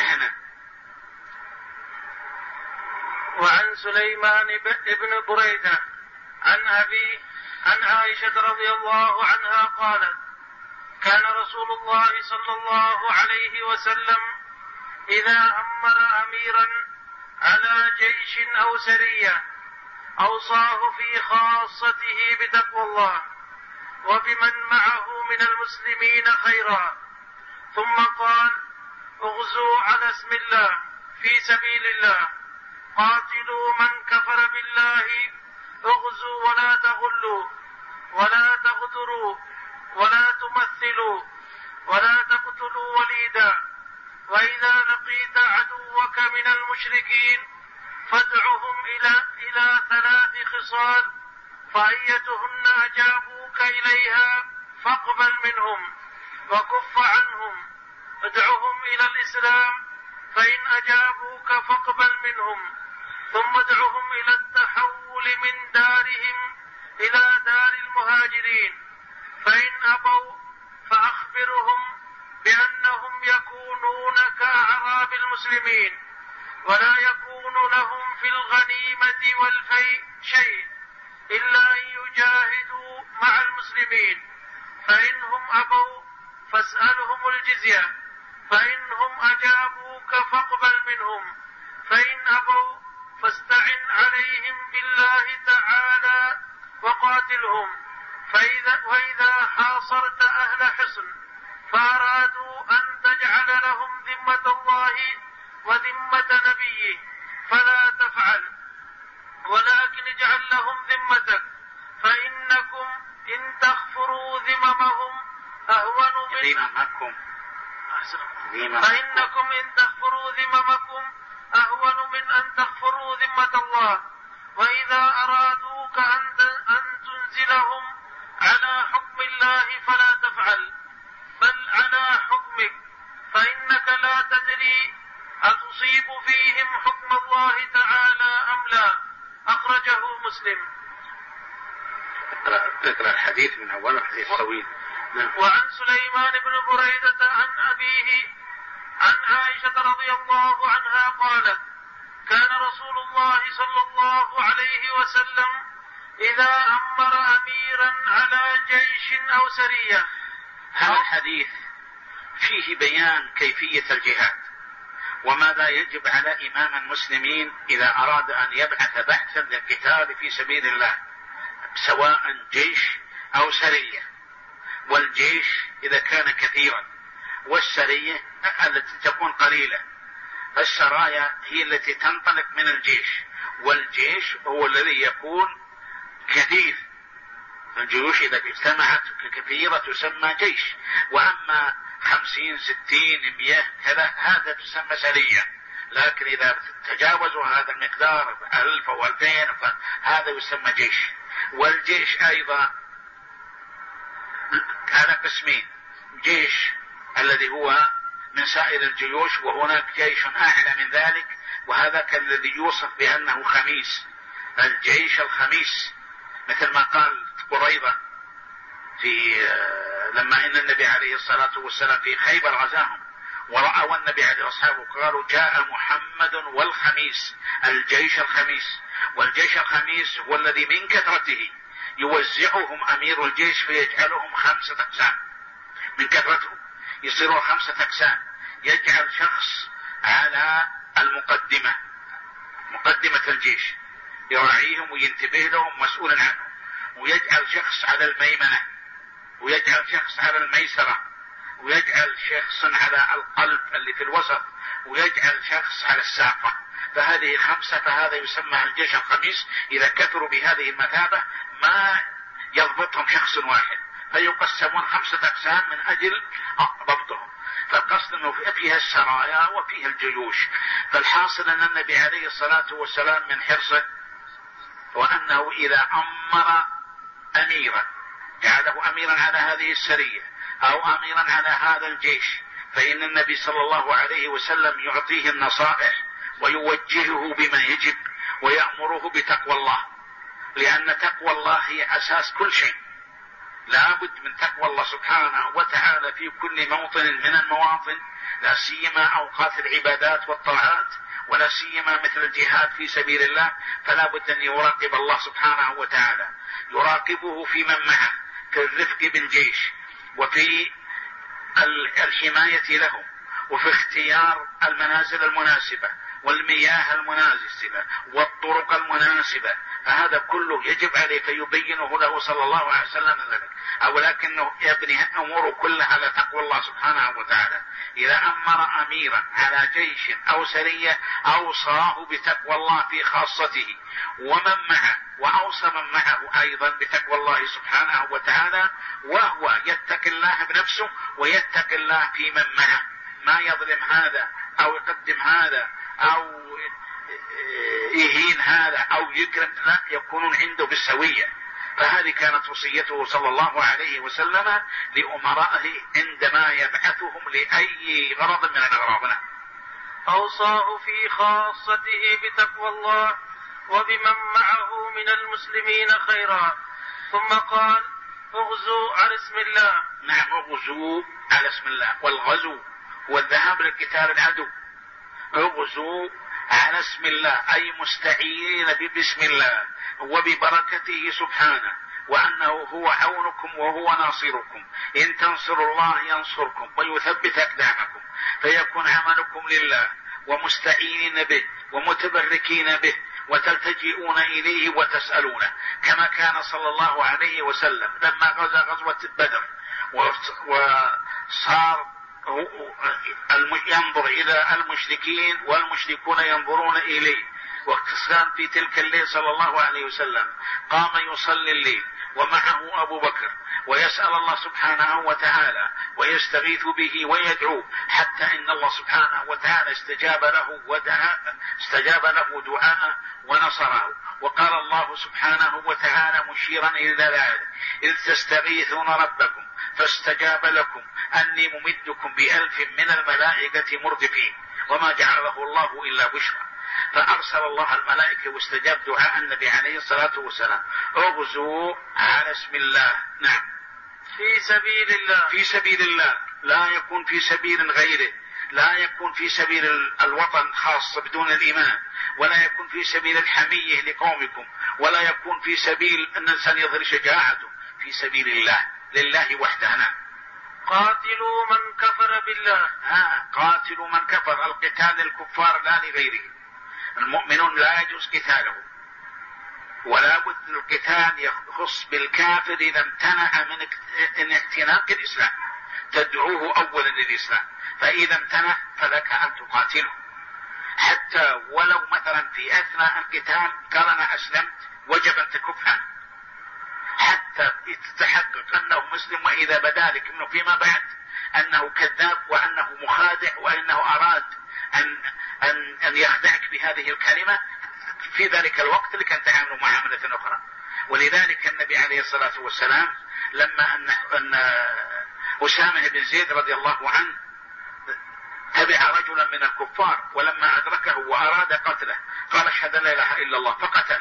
وعن سليمان بن بريدة عن أبي عن عائشة رضي الله عنها قالت: كان رسول الله صلى الله عليه وسلم إذا أمر أميرا على جيش أو سرية أوصاه في خاصته بتقوى الله وبمن معه من المسلمين خيرا، ثم قال: اغزوا على اسم الله في سبيل الله، قاتلوا من كفر بالله، اغزوا ولا تغلوا ولا تغدروا ولا تمثلوا ولا تقتلوا وليدا، وإذا لقيت عدوك من المشركين فادعهم إلى 3 خصال، فأيتهن أجابوك إليها فاقبل منهم وكف عنهم، ادعهم إلى الإسلام، فإن أجابوك فاقبل منهم، ثم ادعهم إلى التحول من دارهم إلى دار المهاجرين، فإن أبوا فأخبرهم بأنهم يكونون كأعراب المسلمين، ولا يكون لهم في الغنيمة والفيء شيء إلا أن يجاهدوا مع المسلمين، فإنهم أبوا فاسألهم الجزية، فإنهم أجابوك فاقبل منهم، فإن أبوا فاستعن عليهم بالله تعالى وقاتلهم، وإذا حاصرت أهل حصن فأرادوا أن تجعل لهم ذمة الله وذمة نبيه فلا تفعل، ولكن اجعل لهم ذمتك، فإنكم إن تغفروا ذممهم أهون من أن تغفروا ذمة الله، وإذا أرادوك أن تنزلهم على حكم الله فلا تفعل، بل على حكم حكمك فإنك لا تدري أتصيب فيهم حكم الله تعالى أم لا. أخرجه مسلم. اقرأ الحديث من أول الحديث طويل. وعن سليمان بن بريدة عن أبيه عن عائشة رضي الله عنها قالت كان رسول الله صلى الله عليه وسلم إذا أمر أميرا على جيش أو سرية. هذا الحديث فيه بيان كيفية الجهاد وماذا يجب على إمام المسلمين إذا أراد أن يبعث بعثا للقتال في سبيل الله سواء جيش أو سرية. والجيش إذا كان كثيرا والسرية التي تكون قليلة. السرايا هي التي تنطلق من الجيش والجيش هو الذي يكون كثير. الجيوش إذا اجتمعت كثيرة تسمى جيش، وأما 50 60 100 كذا هذا تسمى سرية. لكن إذا تجاوزوا هذا المقدار 1000 أو 2000 فهذا يسمى جيش. والجيش أيضا على قسمين: جيش الذي هو من سائر الجيوش، وهناك جيش أعلى من ذلك وهذا الذي يوصف بأنه خميس. الجيش الخميس مثل ما قال قريظة لما إن النبي عليه الصلاة والسلام في خيبر غزاهم ورأوا النبي عليه أصحابه قالوا جاء محمد والخميس، الجيش الخميس. والجيش الخميس هو الذي من كثرته يوزعهم أمير الجيش فيجعلهم 5 أقسام. من كثرتهم يصيروا 5 أقسام. يجعل شخص على المقدمة، مقدمة الجيش، يراعيهم وينتبه لهم مسؤولا عنهم، ويجعل شخص على الميمنة، ويجعل شخص على الميسرة، ويجعل شخص على القلب اللي في الوسط، ويجعل شخص على الساقة. فهذه 5. فهذا يسمى الجيش الخميس. إذا كثروا بهذه المثابة ما يضبطهم شخص واحد فيقسمون 5 أقسام من أجل ضبطهم. فالقصد أنه فيها السرايا وفيها الجيوش. فالحاصل أن النبي عليه الصلاة والسلام من حرصه وأنه إذا أمر أميرا جعله أميرا على هذه السرية أو أميرا على هذا الجيش، فإن النبي صلى الله عليه وسلم يعطيه النصائح ويوجهه بما يجب ويأمره بتقوى الله، لأن تقوى الله هي أساس كل شيء. لا بد من تقوى الله سبحانه وتعالى في كل موطن من المواطن، لا سيما أوقات العبادات والطاعات، ولا سيما مثل الجهاد في سبيل الله. فلا بد أن يراقب الله سبحانه وتعالى، يراقبه في من معه في الرفق بالجيش وفي الحماية لهم وفي اختيار المنازل المناسبة والمياه المناسبة والطرق المناسبة. فهذا كله يجب عليه فيبينه له صلى الله عليه وسلم ذلك. ولكنه يبني أموره كلها على تقوى الله سبحانه وتعالى. إذا أمر أميرا على جيش أو سرية أوصاه بتقوى الله في خاصته ومن معه، وأوصى من معه أيضا بتقوى الله سبحانه وتعالى، وهو يتقي الله بنفسه ويتقي الله في من معه، ما يظلم هذا أو يقدم هذا أو يهين هذا أو يكرم، لا، يكونون عنده بالسوية. فهذه كانت وصيته صلى الله عليه وسلم لأمرائه عندما يبعثهم لأي غرض من الأغراض. أوصاه في خاصته بتقوى الله وبمن معه من المسلمين خيرا. ثم قال: اغزوا على اسم الله. نعم، اغزوا على اسم الله. والغزو هو الذهاب للقتال العدو. اغزوا على اسم الله أي مستعينين باسم الله وببركته سبحانه، وأنه هو عونكم وهو ناصركم. إن تنصروا الله ينصركم ويثبت أقدامكم، فيكون عملكم لله ومستعينين به ومتبركين به وتلتجئون إليه وتسألونه، كما كان صلى الله عليه وسلم لما غزا غزوة بدر وصار ينظر إلى المشركين والمشركون ينظرون إليه. وكان في تلك الليل صلى الله عليه وسلم قام يصلي الليل ومعه أبو بكر ويسأل الله سبحانه وتعالى ويستغيث به ويدعو، حتى إن الله سبحانه وتعالى استجاب له دعاءه ونصره. وقال الله سبحانه وتعالى مشيرا إلى ذلك: إذ تستغيثون ربكم فاستجاب لكم أني ممدكم ب1000 من الملائكة مردفين وما جعله الله إلا بشرى. فأرسل الله الملائكة واستجاب دعاء النبي عليه الصلاة والسلام: اغزوا على اسم الله. نعم، في سبيل الله. في سبيل الله، لا يكون في سبيل غيره، لا يكون في سبيل الوطن خاصة بدون الإيمان، ولا يكون في سبيل الحمية لقومكم، ولا يكون في سبيل أن الإنسان يظهر شجاعته، في سبيل الله، لله وحده. نعم. قاتلوا من كفر بالله. قاتلوا من كفر، القتال للكفار لا لغيره. المؤمنون لا يجوز قتالهم، ولا بد القتال يخص بالكافر إذا امتنع من اعتناق الإسلام، تدعوه أولا للإسلام، فإذا امتنع فلك أن تقاتله، حتى ولو مثلا في أثناء القتال قال أنا أسلمت، وجب أن تكف عنه حتى تتحقق أنه مسلم، وإذا بدا لك منه فيما بعد أنه كذاب وأنه مخادع وأنه أراد أن يخدعك بهذه الكلمة، في ذلك الوقت لك أن تعاملوا معاملة أخرى. ولذلك النبي عليه الصلاة والسلام لما أن أسامة بن زيد رضي الله عنه تبع رجلا من الكفار، ولما أدركه وأراد قتله قال: اشهد لا إله إلا الله، فقتله.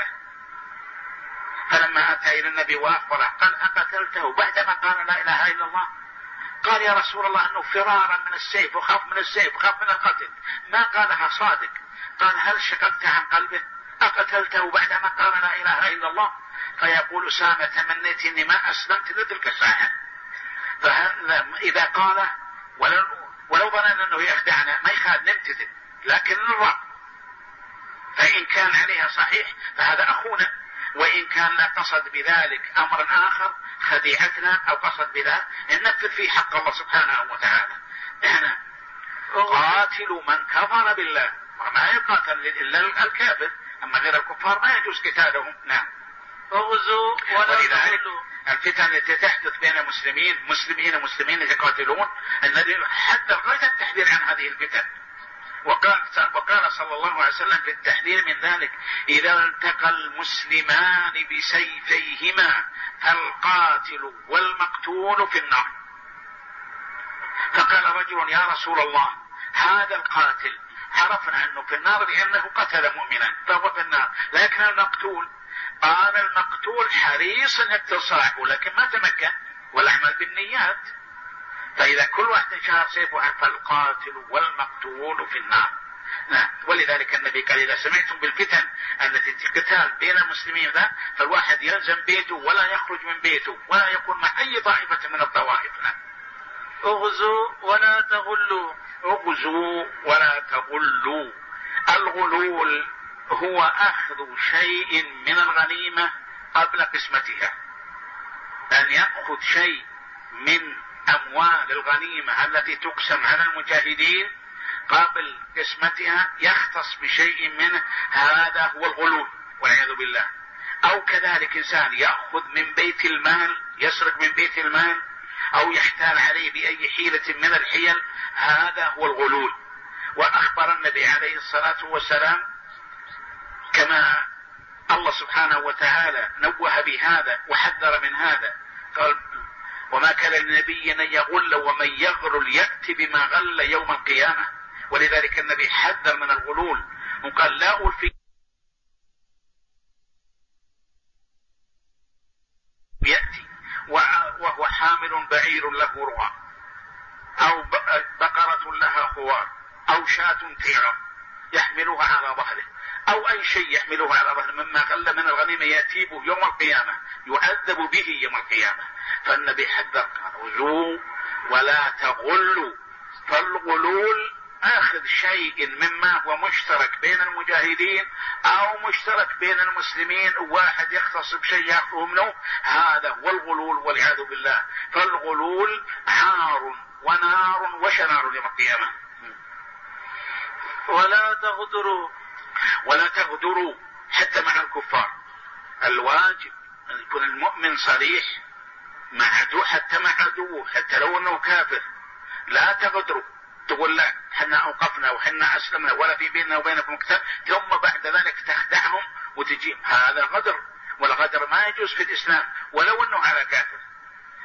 فلما أتى إلى النبي وأخبره قال: أقتلته بعدما قال لا إله إلا الله؟ قال: يا رسول الله، أنه فرارا من السيف وخاف من السيف وخاف من القتل، ما قالها صادق. قال: هل شققت عن قلبه؟ أقتلته بعدما قال لا إله إلا الله؟ فيقول أسامة: تمنيت أني ما أسلمت لتلك الساعة. فإذا قال ولو ظننا أنه يخدعنا ما يخاد نمتثل، لكن نرى، فإن كان عليها صحيح فهذا أخونا، وإن كان لا قصد بذلك أمر آخر خديعتنا أو قصد بذلك ننفذ فيه حق الله سبحانه وتعالى. إحنا قاتلوا من كفر بالله، ما يقاتل إلا الكافر، أما غير الكفار ما يجوز قتالهم. نعم. اغزوا ولا تقتلوا. الفتن التي تحدث بين مسلمين يقاتلون، الذي حتى غاية التحذير عن هذه الفتن. وقال صلى الله عليه وسلم في التحذير من ذلك: إذا التقى المسلمان بسيفيهما فالقاتل والمقتول في النار. فقال رجل: يا رسول الله، هذا القاتل عرفنا أنه في النار لأنه قتل مؤمنا فهو في النار، لكن المقتول؟ قال: المقتول حريص يتصاحب لكن ما تمكن، والأعمال بالنيات. فإذا كل واحد شهر سيفه فالقاتل والمقتول في النار. نعم. ولذلك النبي قال: إذا سمعتم بالفتن التي تقتال بين المسلمين فالواحد يلزم بيته ولا يخرج من بيته ولا يكون مع أي طائفة من الطوائف. نعم. اغزوا ولا تغلوا. اغزوا ولا تغلوا. الغلول هو أخذ شيء من الغنيمة قبل قسمتها، أن يأخذ شيء من أموال الغنيمة التي تقسم على المجاهدين قبل قسمتها يختص بشيء منه، هذا هو الغلول والعياذ بالله. أو كذلك إنسان يأخذ من بيت المال، يسرق من بيت المال أو يحتال عليه بأي حيلة من الحيل، هذا هو الغلول. وأخبر النبي عليه الصلاة والسلام كما الله سبحانه وتعالى نوه بهذا وحذر من هذا، قال: وما كان للنبي أن يغل ومن يغل يأتي بما غل يوم القيامة. ولذلك النبي حذر من الغلول وقال: لا ألفي يأتي وهو حامل بعير له رغى، أو بقرة لها خوار، أو شاة تيرة يحملها على ظهره، أو أي شيء يحملها على ظهره مما غل من الغنيمة يأتي به يوم القيامة، يعذب به يوم القيامة. فالنبي حذر قال: غزوا ولا تغلوا. فالغلول أخذ شيء مما هو مشترك بين المجاهدين أو مشترك بين المسلمين، واحد يختص بشيء يأخذه منه، هذا هو الغلول والعياذ بالله. فالغلول عار ونار وشنار يوم القيامة. ولا تغدروا. ولا تغدروا حتى مع الكفار. الواجب أن يكون المؤمن صريح مع عدو، حتى مع عدوه، حتى لو أنه كافر. لا تغدروا، تقول لا حنا أوقفنا وحنا أسلمنا ولا في بيننا وبينكم كتاب، ثم بعد ذلك تخدعهم وتجيب، هذا غدر. والغدر ما يجوز في الإسلام ولو أنه على كافر.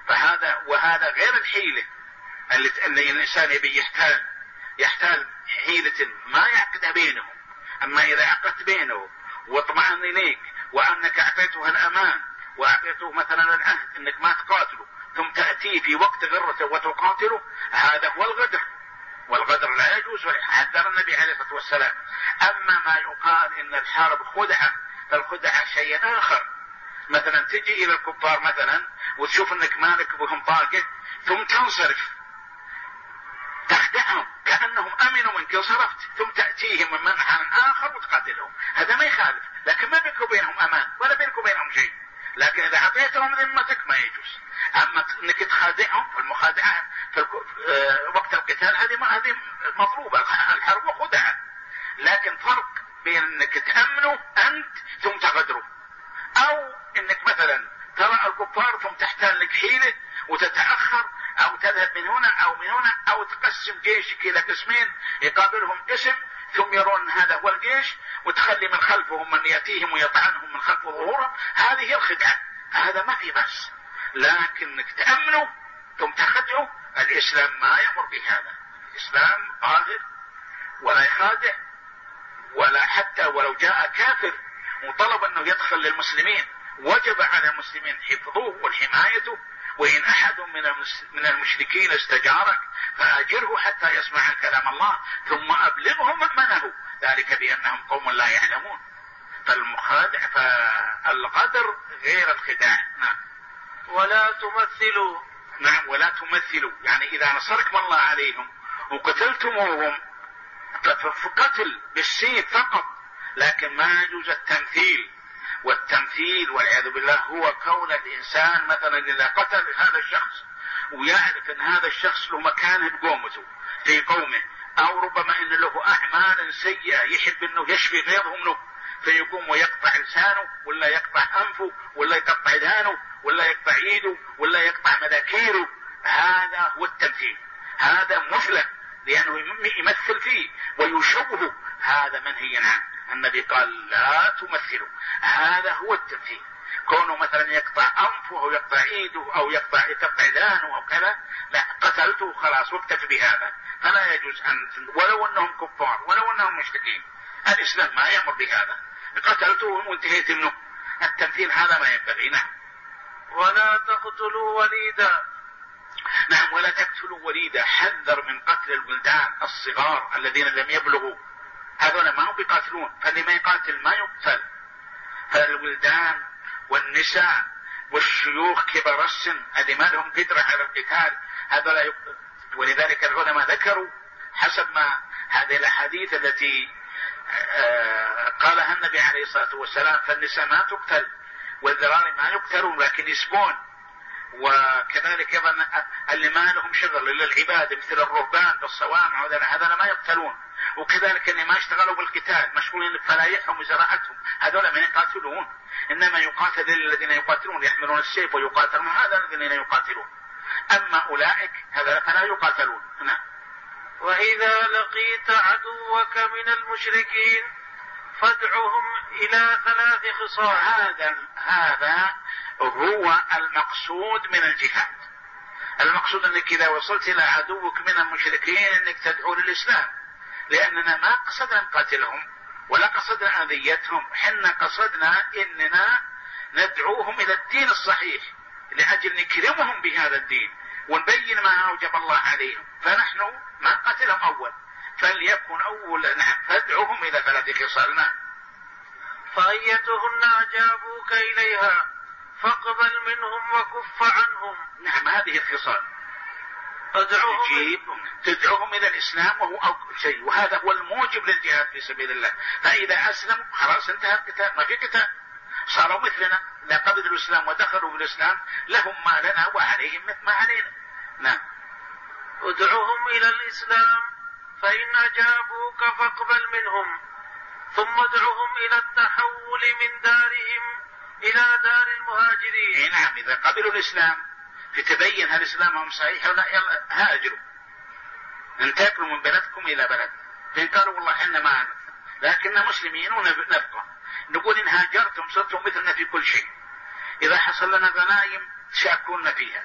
وهذا غير الحيلة اللي الإنسان يبي يحتال حيلة ما يعقد بينهم. أما إذا عقدت بينه واطمأن إليك وأنك أعطيته الأمان وأعطيته مثلا العهد أنك ما تقاتله ثم تأتي في وقت غرته وتقاتله، هذا هو الغدر، والغدر لا يجوز، حذر النبي عليه الصلاة والسلام. أما ما يقال إن الحرب خدعة، فالخدعة شيء آخر. مثلا تجي إلى الكفار مثلا وتشوف أنك مالك بهم طاقة ثم تنصرف تخدعهم كأنهم أمنوا منك وصرفت، ثم تأتيهم من منحى آخر وتقاتلهم، هذا ما يخالف، لكن ما بينك وبينهم أمان ولا بينك وبينهم شيء. لكن إذا أعطيتهم ذمتك ما يجوز. أما أنك تخادعهم، فالمخادعة في وقت القتال هذه مطلوبة، الحرب خدعة. لكن فرق بين أنك تأمنه أنت ثم تغدره، أو أنك مثلا ترى الكفار ثم تحتال لك حيلة وتتأخر أو تذهب من هنا أو من هنا، أو تقسم جيشك إلى قسمين يقابلهم قسم ثم يرون هذا هو الجيش وتخلي من خلفهم من يأتيهم ويطعنهم من خلف ظهورهم، هذه هي الخدعة، هذا ما في بس. لكنك تأمنه ثم تخدعه، الإسلام ما يأمر بهذا. الإسلام قاهر ولا يخادع، ولا حتى ولو جاء كافر وطلب أنه يدخل للمسلمين وجب على المسلمين حفظه والحمايته. وإن أحد من المشركين استجارك فأجره حتى يسمع كلام الله ثم أبلغه مأمنه، ذلك بأنهم قوم لا يعلمون. فالغدر غير الخداع. نعم. ولا تمثلوا. نعم، ولا تمثلوا، يعني إذا نصركم الله عليهم وقتلتموهم فقتل بالسيف فقط، لكن ما يجوز التمثيل. والتمثيل والعياذ بالله هو كون الإنسان مثلا إذا قتل هذا الشخص ويعرف أن هذا الشخص له مكانه بقومته في قومه، أو ربما أن له أعمال سيئة يحب أنه يشفي غيرهم له، فيقوم ويقطع لسانه ولا يقطع أنفه ولا يقطع دهانه ولا يقطع يده ولا يقطع مذاكيره، هذا هو التمثيل. هذا مثله لأنه يمثل فيه ويشوه، هذا منهي عنه. النبي قال لا تمثلوا، هذا هو التمثيل. كونه مثلا يقطع أنفه أو يقطع إيده أو يقطع دانه أو كذا، لا، قتلته خلاص واكتفي بهذا، فلا يجوز أن ولو أنهم كفار ولو أنهم مشركين، الإسلام ما يأمر بهذا. قتلته وانتهيت منه، التمثيل هذا ما ينبغي. نعم. ولا تقتلوا وليدا. نعم، ولا تقتلوا وليدا، حذر من قتل الولدان الصغار الذين لم يبلغوا، هذول ما هم بيقاتلون، فاللي ما يقاتل ما يقتل. فالولدان والنساء والشيوخ كبار السن اللي ما لهم قدرة على القتال هذول يقتل. ولذلك العلماء ذكروا حسب ما هذه الأحاديث التي قالها النبي عليه الصلاة والسلام، فالنساء ما تقتل والذراري ما يقتلون لكن يسبون. وكذلك أيضا اللي ما لهم شغل إلا العبادة مثل الرهبان بالصوامع هذول ما يقتلون. وكذلك اللي ما اشتغلوا بالقتال مشغولين بفلايحهم وزراعتهم، هذول ما يقاتلون، إنما يقاتل الذين يقاتلون يحملون السيف ويقاتلون، هذا الذين يقاتلون. أما أولئك هذا فلا يقاتلون. نعم. وإذا لقيت عدوك من المشركين فادعهم إلى 3 خصال. هذا هو المقصود من الجهاد. المقصود أنك إذا وصلت إلى عدوك من المشركين أنك تدعو للإسلام، لأننا ما قصدنا نقاتلهم ولا قصدنا أذيتهم، حنا قصدنا إننا ندعوهم إلى الدين الصحيح لأجل نكرمهم بهذا الدين ونبين ما أوجب الله عليهم، فنحن ما نقاتلهم أول، فليكن أول فادعوهم إلى 3 خصال. فأيتهن أجابوك إليها فاقبل منهم وكف عنهم. نعم، هذه الخصال. تدعوهم إلى الإسلام وهو أول شيء، وهذا هو الموجب للجهاد في سبيل الله. فإذا أسلموا خلاص انتهى القتال، ما في قتال، صاروا مثلنا، لا قبلوا الإسلام ودخلوا في الإسلام لهم ما لنا وعليهم مثل ما علينا. نعم. ادعوهم إلى الإسلام فإن أجابوك فاقبل منهم، ثم ادعوهم إلى التحول من دارهم إلى دار المهاجرين. نعم، إذا قبلوا الإسلام فتبين هل إسلامهم صحيح ولا، يلا هاجروا، انتقلوا من بلدكم إلى بلد. فإن قالوا والله إحنا ما لكننا مسلمين ونبقى، نقول إن هاجرتم صرتم مثلنا في كل شيء، إذا حصل لنا غنائم تشاركونا فيها،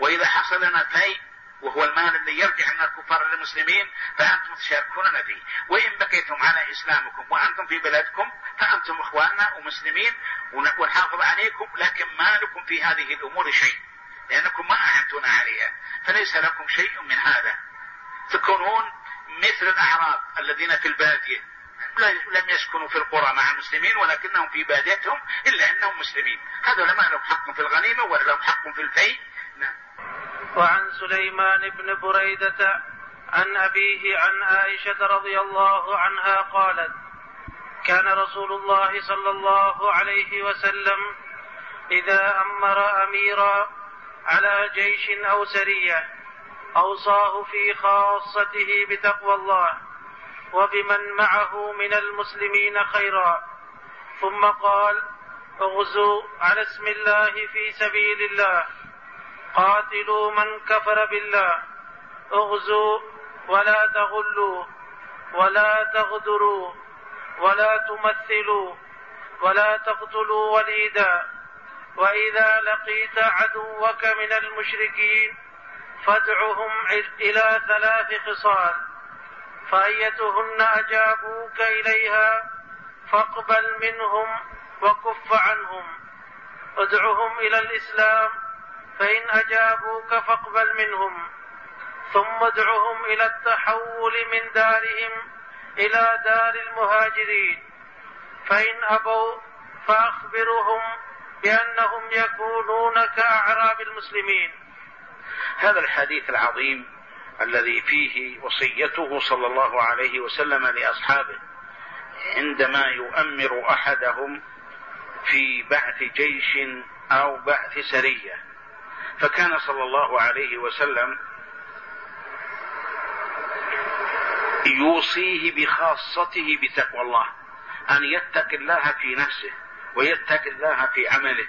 وإذا حصل لنا فيء وهو المال الذي يرجع من الكفار للمسلمين فأنتم تشاركوننا فيه، وإن بقيتم على إسلامكم وأنتم في بلدكم فأنتم إخواننا ومسلمين ونحافظ عليكم، لكن ما لكم في هذه الأمور شيء لأنكم ما أعنتونا عليها، فليس لكم شيء من هذا. تكونون مثل الأعراب الذين في البادية لم يسكنوا في القرى مع المسلمين ولكنهم في باديتهم إلا أنهم مسلمين، هذا ما لهم حق في الغنيمة ولا لهم حق في الفيء. نعم. وعن سليمان بن بريدة عن أبيه عن عائشة رضي الله عنها قالت: كان رسول الله صلى الله عليه وسلم إذا أمر أميرا على جيش أو سرية أوصاه في خاصته بتقوى الله وبمن معه من المسلمين خيرا، ثم قال: اغزوا على اسم الله في سبيل الله، قاتلوا من كفر بالله، اغزوا ولا تغلوا ولا تغدروا ولا تمثلوا ولا تقتلوا وليدا، وإذا لقيت عدوك من المشركين فادعهم إلى 3 خصال، فأيتهن أجابوك إليها فاقبل منهم وكف عنهم، ادعهم إلى الإسلام فإن أجابوك فاقبل منهم، ثم ادعهم إلى التحول من دارهم إلى دار المهاجرين، فإن أبوا فأخبرهم بأنهم يكونون كأعراب المسلمين. هذا الحديث العظيم الذي فيه وصيته صلى الله عليه وسلم لأصحابه عندما يؤمر أحدهم في بعث جيش أو بعث سرية، فكان صلى الله عليه وسلم يوصيه بخاصته بتقوى الله، أن يتقي الله في نفسه ويتقي الله في عمله،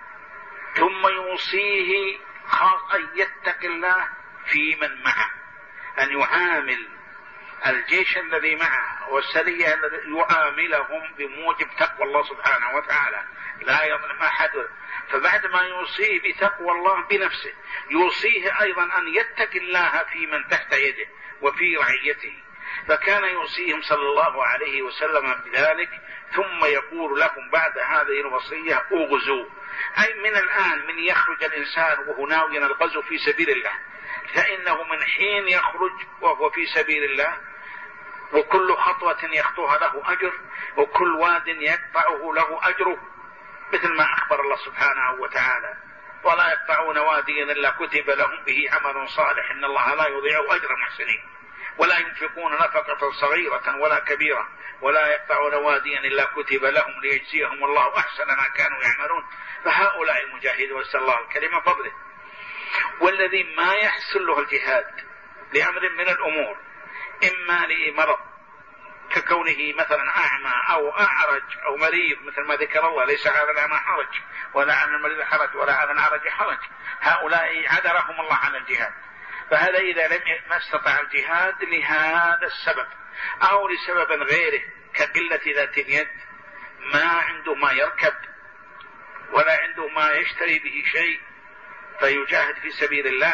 ثم يوصيه أن يتقي الله في من معه، أن يعامل الجيش الذي معه والسرية الذي يعاملهم بموجب تقوى الله سبحانه وتعالى، لا يظلم أحد. فبعد ما يوصيه بتقوى الله بنفسه يوصيه أيضا أن يتقي الله في من تحت يده وفي رعيته، فكان يوصيهم صلى الله عليه وسلم بذلك، ثم يقول لهم بعد هذه الوصية: اغزوا، أي من الآن من يخرج الإنسان وهو ناوي الغزو في سبيل الله، فإنه من حين يخرج وهو في سبيل الله وكل خطوة يخطوها له أجر، وكل واد يقطعه له أجره، مثل ما أخبر الله سبحانه وتعالى: ولا يقطعون واديا إلا كتب لهم به عمل صالح إن الله لا يضيع أجر المحسنين، ولا ينفقون نفقة صغيرة ولا كبيرة، ولا يقطعون واديا إلا كتب لهم ليجزيهم الله أحسن ما كانوا يعملون. فهؤلاء المجاهدون وسأل الله الكريم فضله، والذي ما يحصل له الجهاد لأمر من الأمور، إما لمرض ككونه مثلا أعمى أو أعرج أو مريض، مثل ما ذكر الله: ليس على الأعمى حرج ولا على المريض حرج ولا على الأعرج حرج، هؤلاء عذرهم الله عن الجهاد. فهذا إذا لم يستطع الجهاد لهذا السبب أو لسبب غيره كقلة ذات اليد، ما عنده ما يركب ولا عنده ما يشتري به شيء فيجاهد في سبيل الله،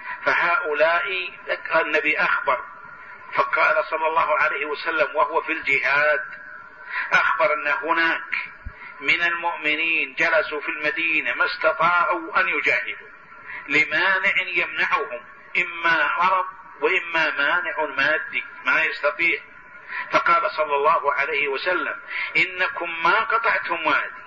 فهؤلاء النبي أخبر، فقال صلى الله عليه وسلم وهو في الجهاد أخبر أن هناك من المؤمنين جلسوا في المدينة ما استطاعوا أن يجاهدوا لمانع يمنعهم، إما مرض وإما مانع مادي ما يستطيع، فقال صلى الله عليه وسلم: إنكم ما قطعتم وادي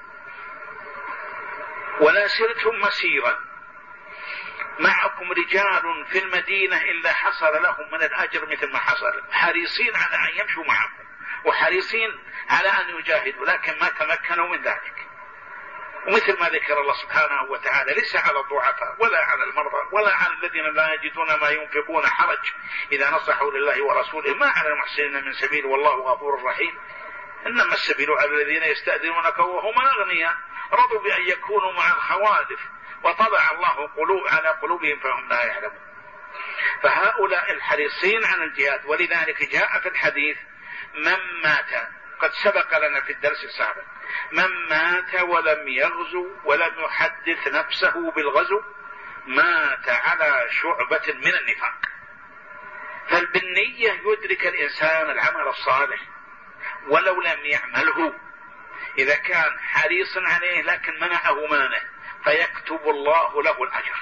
ولا سرتم مسيرا معكم رجال في المدينة إلا حصل لهم من الأجر مثل ما حصل، حريصين على أن يمشوا معكم وحريصين على أن يجاهدوا، لكن ما تمكنوا من ذلك. ومثل ما ذكر الله سبحانه وتعالى: ليس على الضعفاء ولا على المرضى ولا على الذين لا يجدون ما ينفقون حرج إذا نصحوا لله ورسوله، ما على المحسنين من سبيل والله غفور رحيم، إنما السبيل على الذين يستأذنونك وهم أغنياء رضوا بأن يكونوا مع الخوالف وطبع الله على قلوبهم فهم لا يعلمون. فهؤلاء الحريصين عن الجهاد، ولذلك جاء في الحديث: من مات، قد سبق لنا في الدرس السابق، من مات ولم يغزو ولم يحدث نفسه بالغزو مات على شعبة من النفاق. فبالنية يدرك الإنسان العمل الصالح ولو لم يعمله، إذا كان حريص عليه لكن منعه مانع فيكتب الله له الأجر.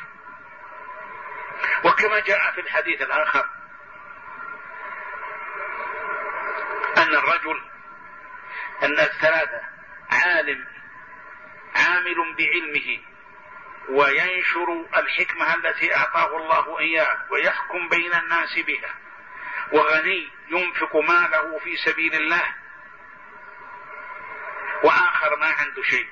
وكما جاء في الحديث الآخر أن الثلاثة عالم عامل بعلمه وينشر الحكمة التي أعطاه الله إياه ويحكم بين الناس بها، وغني ينفق ماله في سبيل الله، وآخر ما عنده شيء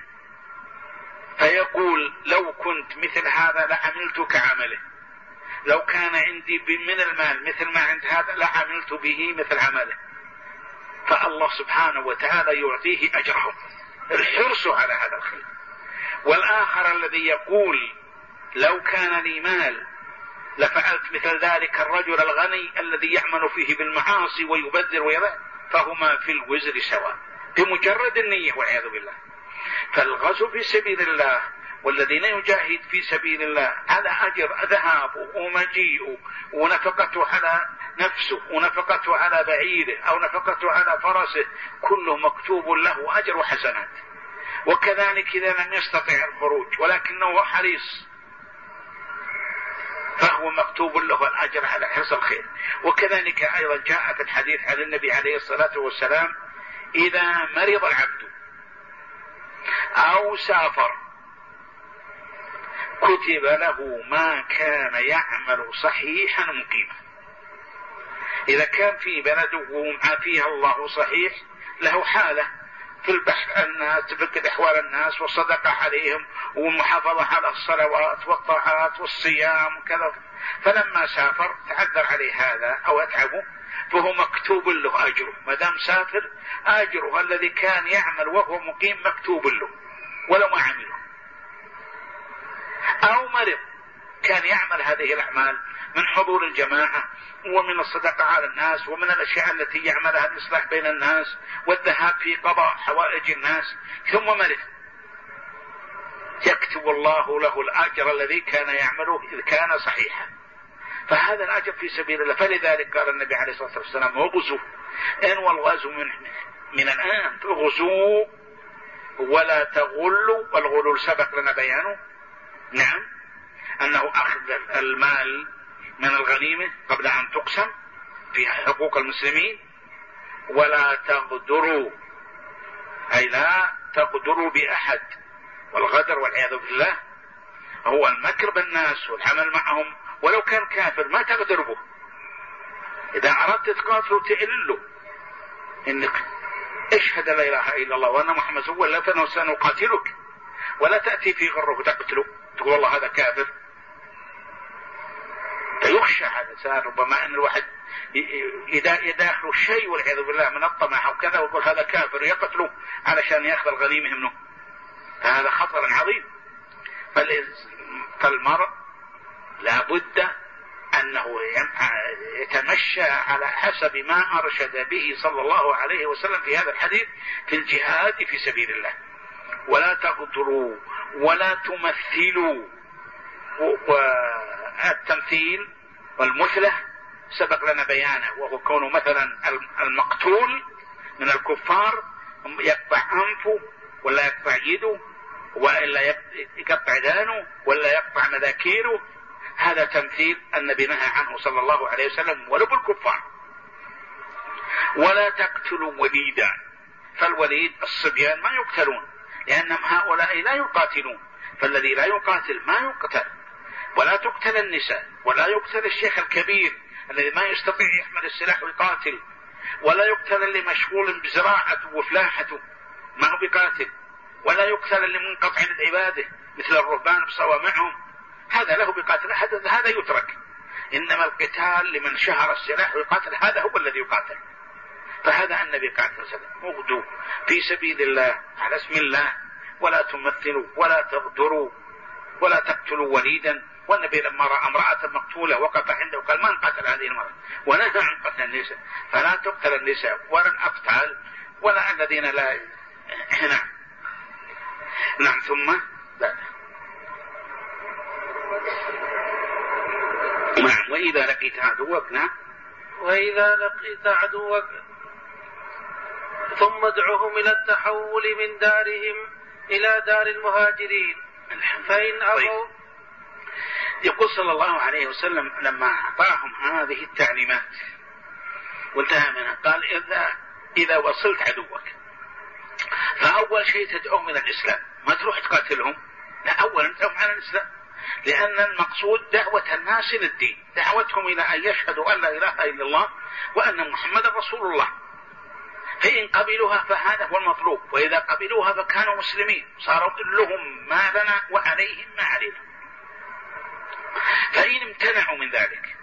فيقول لو كنت مثل هذا لعملت كعمله، لو كان عندي من المال مثل ما عند هذا لعملت به مثل عمله، فالله سبحانه وتعالى يعطيه أجرهم، الحرص على هذا الخير. والآخر الذي يقول لو كان لي مال لفعلت مثل ذلك الرجل الغني الذي يعمل فيه بالمعاصي ويبذر ويبذر، فهما في الوزر سواء بمجرد النية والعياذ بالله. فالغزو في سبيل الله والذين يجاهد في سبيل الله على أجر ذهابه ومجيئه ونفقته على نفسه ونفقته على بعيره أو نفقته على فرسه، كله مكتوب له أجر وحسنات. وكذلك إذا لم يستطع الخروج ولكنه حريص فهو مكتوب له الأجر على حرص الخير. وكذلك أيضا جاء في الحديث عن النبي عليه الصلاة والسلام إذا مرض العبد أو سافر كتب له ما كان يعمل صحيحا مقيما. إذا كان في بلده وعافيه الله صحيح له حالة في البحث عن الناس، تفقد أحوال الناس والصدقة عليهم والمحافظة على الصلوات والطاعات والصيام وكذا، فلما سافر تعذر عليه هذا أو أتعبه فهو مكتوب له أجره، ما دام سافر أجره الذي كان يعمل وهو مقيم مكتوب له ولو ما عمله. أو مرض كان يعمل هذه الأعمال من حضور الجماعة ومن الصدقة على الناس ومن الأشياء التي يعملها الإصلاح بين الناس والذهاب في قضاء حوائج الناس، ثم مرض يكتب الله له الأجر الذي كان يعمله إذ كان صحيحا، فهذا الأجر في سبيل الله. فلذلك قال النبي عليه الصلاة والسلام اغزوا، إن والغزو من الآن اغزوا ولا تغلوا، والغلول سبق لنا بيانه، نعم، أنه أخذ المال من الغنيمة قبل أن تقسم في حقوق المسلمين. ولا تغدروا أي لا تغدروا بأحد، والغدر والعياذ بالله هو المكر بالناس والعمل معهم ولو كان كافر ما تغدر به. إذا أردت تقاتله تقل له إنك اشهد لا إله إلا الله وأن محمد رسول الله فإنه سنقاتلك، ولا تأتي في غره وتقتله تقول والله هذا كافر. يخشى هذا سار ربما أن الواحد يداخل الشيء والعياذ بالله من الطمع أو كذا ويقول هذا كافر يقتله علشان يأخذ الغنيمة منه، فهذا خطر عظيم. فالمرء لابد أنه يتمشى على حسب ما أرشد به صلى الله عليه وسلم في هذا الحديث في الجهاد في سبيل الله. ولا تغدروا ولا تمثلوا، والتمثيل والمثلة سبق لنا بيانه، وهو كونه مثلا المقتول من الكفار يقطع أنفه ولا يقطع يده وإلا يقطع دانه ولا يقطع مذاكيره، هذا تمثيل النبي نهى عنه صلى الله عليه وسلم ولو بالكفار. ولا تقتلوا وليدا، فالوليد الصبيان ما يقتلون لأنهم هؤلاء لا يقاتلون، فالذي لا يقاتل ما يقتل. ولا تقتل النساء، ولا يقتل الشيخ الكبير الذي ما يستطيع يحمل السلاح ويقاتل، ولا يقتل اللي مشغول بزراعته وفلاحته ما هو بقاتل، ولا يقتل اللي منقطع للعبادة مثل الرهبان بصوامعهم، هذا له بقاتل، هذا يترك. إنما القتال لمن شهر السلاح ويقاتل هذا هو الذي يقاتل. فهذا النبي قال صلى الله عليه وسلم اغدوا في سبيل الله على اسم الله ولا تمثلوا ولا تغدروا ولا تقتلوا وليدا. والنبي لما رأى امرأة مقتولة وقف عنده وقال من قتل هذه المرأة، ونهى عن قتل النساء، فلا تقتل النساء ولا الأطفال ولا الذين لا نعم ثم لا. وإذا لقيت عدوك. نعم. وإذا لقيت عدوك ثم ادعهم إلى التحول من دارهم إلى دار المهاجرين فإن أبوا. يقول صلى الله عليه وسلم لما أعطاهم هذه التعليمات وانتهى منها قال إذا وصلت عدوك فأول شيء تدعوهم إلى الإسلام، ما تروح تقاتلهم، لا، أولا تدعوهم على الإسلام، لأن المقصود دعوة الناس إلى الدين، دعوتهم إلى أن يشهدوا أن لا إله إلا الله وأن محمد رسول الله. فإن قبلوها فهذا هو المطلوب، وإذا قبلوها فكانوا مسلمين، صاروا لهم ما لنا وعليهم ما علينا. فإن امتنعوا من ذلك،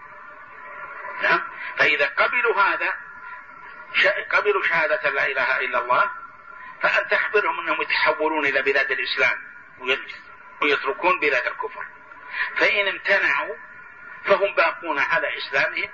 فإذا قبلوا هذا، قبلوا شهادة لا إله إلا الله، فأن تخبرهم أنهم يتحولون إلى بلاد الإسلام ويتركون بلاد الكفر. فإن امتنعوا فهم باقون على إسلامهم،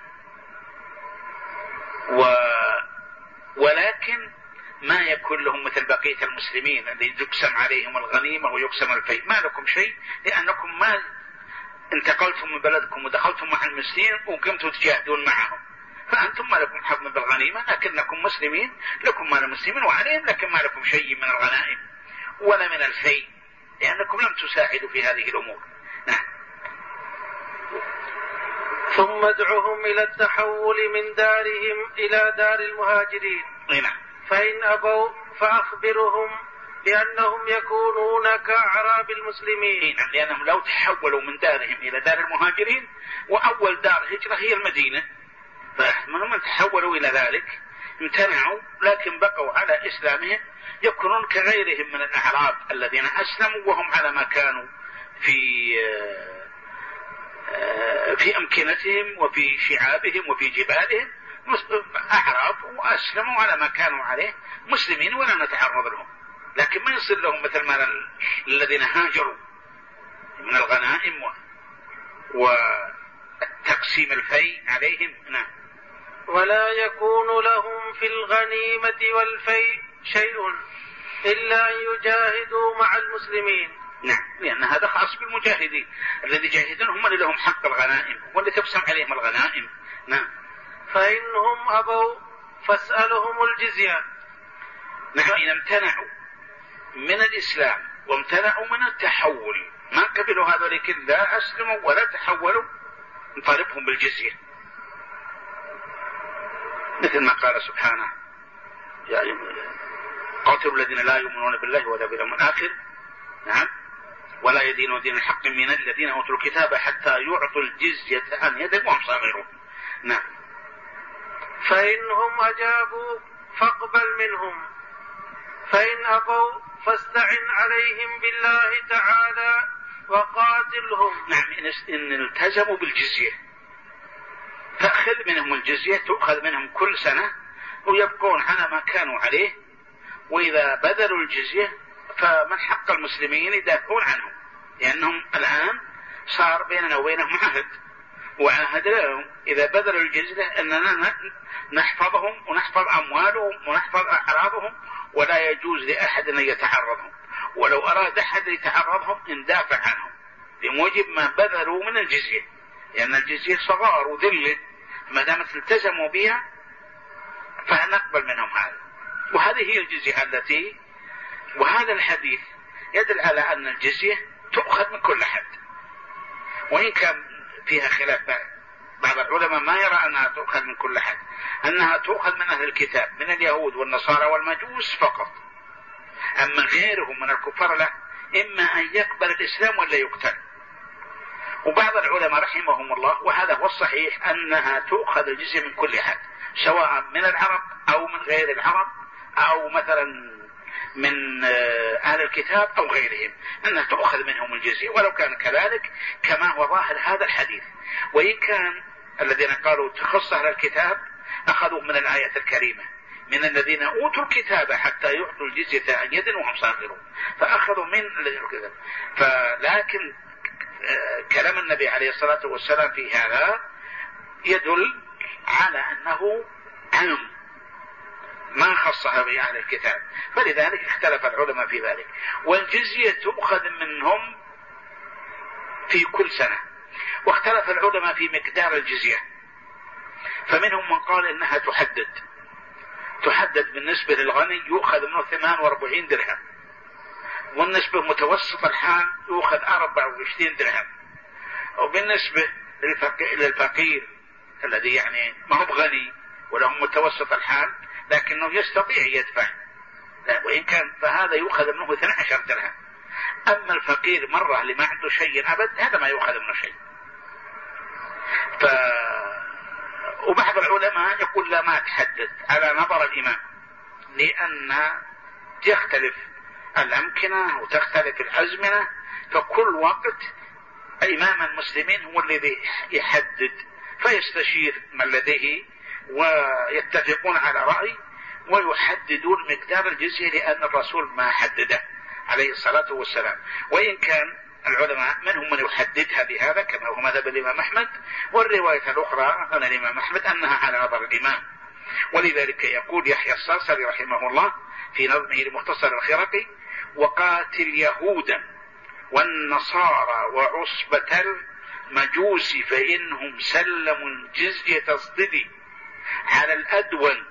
ولكن ما يكون لهم مثل بقية المسلمين الذي يقسم عليهم الغنيمة ويقسم الفيء، ما لكم شيء لأنكم ما انتقلتم من بلدكم ودخلتم مع المسلمين وقمتوا تجاهدون معهم، فأنتم ما لكم حظ بالغنيمة، لكنكم مسلمين، لكم مال المسلمين وعليهم، لكن ما لكم شيء من الغنائم ولا من الفيء لأنكم لم تساعدوا في هذه الأمور. نعم. ثم ادعهم إلى التحول من دارهم إلى دار المهاجرين. نعم. فإن أبوا فأخبرهم بأنهم يكونون كأعراب المسلمين. نعم، لأنهم لو تحولوا من دارهم إلى دار المهاجرين، وأول دار هجرة هي المدينة، فمن تحولوا إلى ذلك امتنعوا لكن بقوا على إسلامهم، يكونون كغيرهم من الأعراب الذين أسلموا وهم على ما كانوا في أمكنتهم وفي شعابهم وفي جبالهم، أعراب وأسلموا على ما كانوا عليه مسلمين ولا نتعرض لهم، لكن ما يصير لهم مثل ما الذين هاجروا من الغنائم وتقسيم الفيء عليهم. نعم. ولا يكون لهم في الغنيمة والفيء شيء إلا أن يجاهدوا مع المسلمين. نعم، لأن هذا خاص بالمجاهدين، الذي يجاهدون هم اللي لهم حق الغنائم واللي تقسم عليهم الغنائم. نعم. فإنهم أبوا فاسألهم الجزية. نعم، إن امتنعوا من الإسلام وامتنعوا من التحول، ما قبلوا هذا، لكن لا أسلموا ولا تحولوا، نطالبهم بالجزية، مثل ما قال سبحانه: يعني قاتلوا الذين لا يؤمنون بالله ولا باليوم الآخر. نعم. ولا يدينون دين الحق من الذين أوتوا الكتاب حتى يعطوا الجزية عن يد وهم صاغرون. نعم. فإنهم أجابوا فاقبل منهم، فإن أبوا فاستعن عليهم بالله تعالى وقاتلهم. نعم، إن التزموا بالجزية فأخذ منهم الجزية، تؤخذ منهم كل سنة ويبقون على ما كانوا عليه، وإذا بذلوا الجزية فمن حق المسلمين يدافعون عنهم، لأنهم الآن صار بيننا وبينهم عهد، وعهد لهم إذا بذلوا الجزية أننا نحفظهم ونحفظ أموالهم ونحفظ أعراضهم، ولا يجوز لأحد أن يتعرضهم، ولو أراد أحد يتعرضهم ندافع عنهم بموجب ما بذلوا من الجزية، لأن الجزية صغار وذلة، ما دامت التزموا بها فنقبل منهم هذا. وهذه هي الجزية التي، وهذا الحديث يدل على أن الجزية تؤخذ من كل أحد، وإن كان فيها خلاف، بعض العلماء ما يرى أنها تؤخذ من كل أحد، أنها تؤخذ من أهل الكتاب من اليهود والنصارى والمجوس فقط، أما غيرهم من الكفار لا، إما أن يقبل الإسلام ولا يقتل. وبعض العلماء رحمهم الله، وهذا هو الصحيح، أنها تؤخذ الجزية من كل أحد، سواء من العرب أو من غير العرب، أو مثلا من أهل الكتاب أو غيرهم، أنها تؤخذ منهم الجزية، ولو كان كذلك كما هو ظاهر هذا الحديث. وإن كان الذين قالوا تخص أهل الكتاب أخذوا من الآية الكريمة: من الذين أوتوا الكتاب حتى يعطوا الجزية عن يد وهم صاغرون، فأخذوا من الذين أوتوا الكتاب. فلكن كلام النبي عليه الصلاة والسلام في هذا يدل على أنه عام، ما خصها بأهل الكتاب، فلذلك اختلف العلماء في ذلك. والجزية تؤخذ منهم في كل سنة. واختلف العلماء في مقدار الجزية، فمنهم من قال إنها تحدد بالنسبة للغني يؤخذ منه 48 درهم، والنسبة متوسط الحال يؤخذ 24 درهم، وبالنسبة للفقير الذي يعني ما هو غني ولا هو متوسط الحال لكنه يستطيع يدفع وإن كان فهذا يؤخذ منه 12 درهم. أما الفقير مرة اللي ما عنده شيء أبد هذا ما يؤخذ منه شيء. وبعض العلماء يقول لا، ما تحدد على نظر الإمام، لأن تختلف الأمكنة وتختلف الأزمنة، فكل وقت إمام المسلمين هو الذي يحدد، فيستشير من لديه ويتفقون على رأي ويحددون مقدار الجزية، لأن الرسول ما حدده عليه الصلاة والسلام. وإن كان العلماء منهم من يحددها بهذا كما هو مذهب الإمام أحمد، والرواية الأخرى عن الإمام أحمد أنها على نظر الإمام. ولذلك يقول يحيى الصرصري رحمه الله في نظمه لمختصر الخرقي: وقاتل يهودا والنصارى وعصبة المجوس فإنهم سلموا الجزية تصددي على الأدون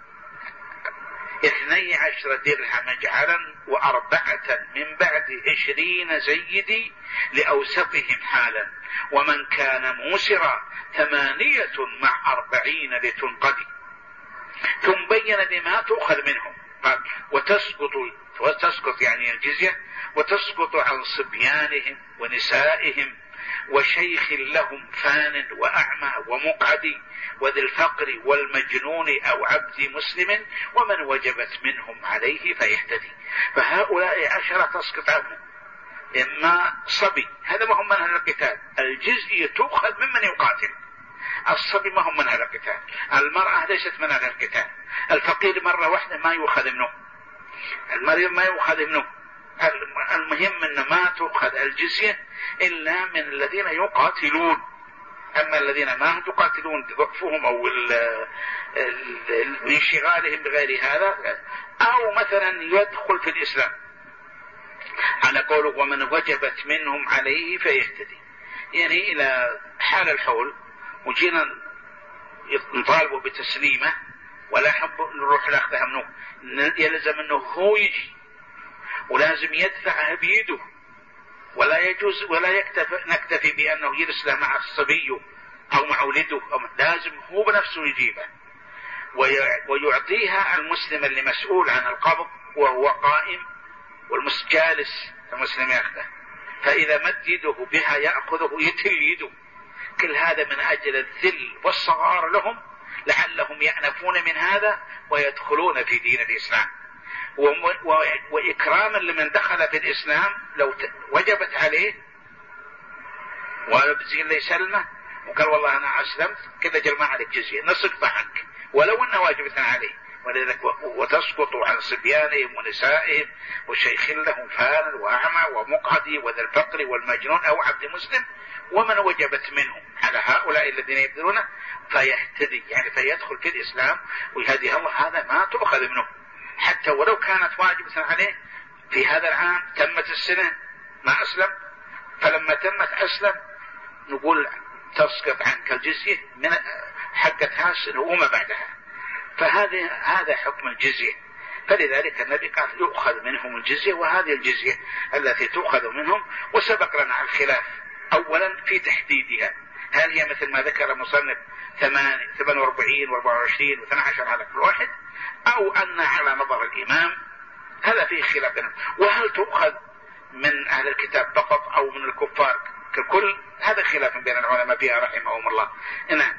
12 درهم اجعلا و4 من بعد 20 زيدي لأوسطهم حالا، ومن كان موسرا 8 مع 40 لتنقدي. ثم بين بما تؤخذ منهم قال: وتسقط يعني الجزية، وتسقط عن صبيانهم ونسائهم وشيخ لهم فان وأعمى ومقعد وذي الفقر والمجنون أو عبد مسلم ومن وجبت منهم عليه فيهتدي. فهؤلاء 10 تسقط عنهم، إما صبي هذا ما هم من أهل القتال، الجزية تؤخذ ممن يقاتل، الصبي ما هم من أهل القتال، المرأة ليست من أهل القتال، الفقير مرة واحدة ما يؤخذ منه، المريض ما يؤخذ منه. المهم أن ما تؤخذ الجزية إلا من الذين يقاتلون، أما الذين ما تقاتلون بضعفهم أو انشغالهم بغير هذا، أو مثلا يدخل في الإسلام على قوله ومن وجبت منهم عليه فيهتدي، يعني إلى حال الحول وجينا نطالبه بتسليمه ولا حب نروح لاخذها منه، يلزم أنه هو يجي ولازم يدفعها بيده، ولا يجوز ولا نكتفي بأنه يرسله مع الصبي أو مع ولده، لازم هو بنفسه يجيبه ويعطيها المسلم اللي مسؤول عن القبض وهو قائم، والجالس المسلم يأخذه، فإذا مد يده بها يأخذه يتل يده. كل هذا من أجل الذل والصغار لهم لعلهم يأنفون من هذا ويدخلون في دين الإسلام، وإكراما لمن دخل في الإسلام لو وجبت عليه ويبزي اللي يسلمه وقال والله أنا أسلمت كذا جرما عليك جزية نسقط عنك ولو أنه واجبة عليه. ولذلك وتسقط عن صبيانهم ونسائهم وشيخ لهم فان وأعمى ومقعدي وذا الفقر والمجنون أو عبد مسلم ومن وجبت منهم على هؤلاء الذين يبذلونه فيهتدي، يعني فيدخل في الإسلام ويهدي الله. هذا ما تؤخذ منه حتى ولو كانت واجبة عليه في هذا العام، تمت السنة ما أسلم، فلما تمت أسلم نقول تسقط عنك الجزية من حقتها السنة وما بعدها. هذا حكم الجزية. فلذلك النبي قال يؤخذ منهم الجزية، وهذه الجزية التي تؤخذ منهم. وسبق لنا الخلاف أولا في تحديدها، هل هي مثل ما ذكر المصنف 48 و24 و12 على كل واحد، أو أن على نظر الإمام، هذا فيه خلاف بينهم. وهل تؤخذ من أهل الكتاب فقط أو من الكفار ككل، هذا خلاف بين العلماء فيها رحمهم الله. نعم.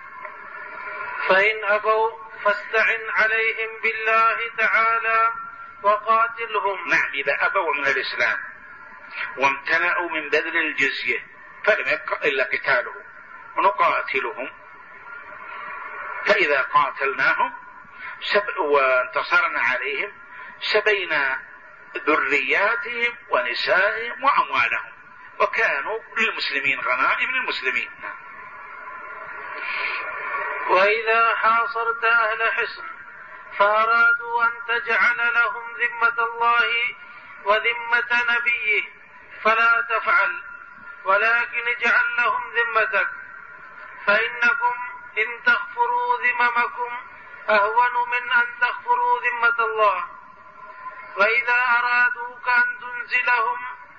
فإن أبوا فاستعن عليهم بالله تعالى وقاتلهم. نعم، إذا أبوا من الإسلام وامتنعوا من بذل الجزية فلم يبقى إلا قتالهم ونقاتلهم. فإذا قاتلناهم وانتصرنا عليهم سبينا ذرياتهم ونسائهم وأموالهم، وكانوا للمسلمين غنائم للمسلمين. وإذا حاصرت أهل حصن فأرادوا أن تجعل لهم ذمة الله وذمة نبيه فلا تفعل، ولكن اجعل لهم ذمتك، فإنكم إن تغفروا ذممكم أهون من أن تغفروا ذمة الله. وإذا أرادوك أن تنزلهم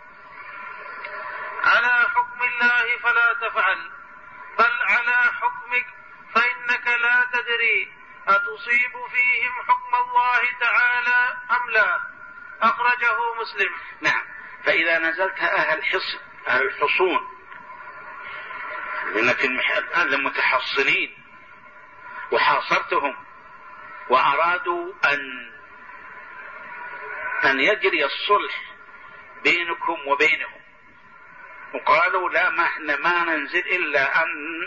على حكم الله فلا تفعل، بل على حكمك، فإنك لا تدري أتصيب فيهم حكم الله تعالى أم لا. أخرجه مسلم. نعم. فإذا نزلت أهل الحصون لأن في المتحصنين وحاصرتهم وأرادوا أن يجري الصلح بينكم وبينهم، وقالوا لا، ما ننزل إلا أن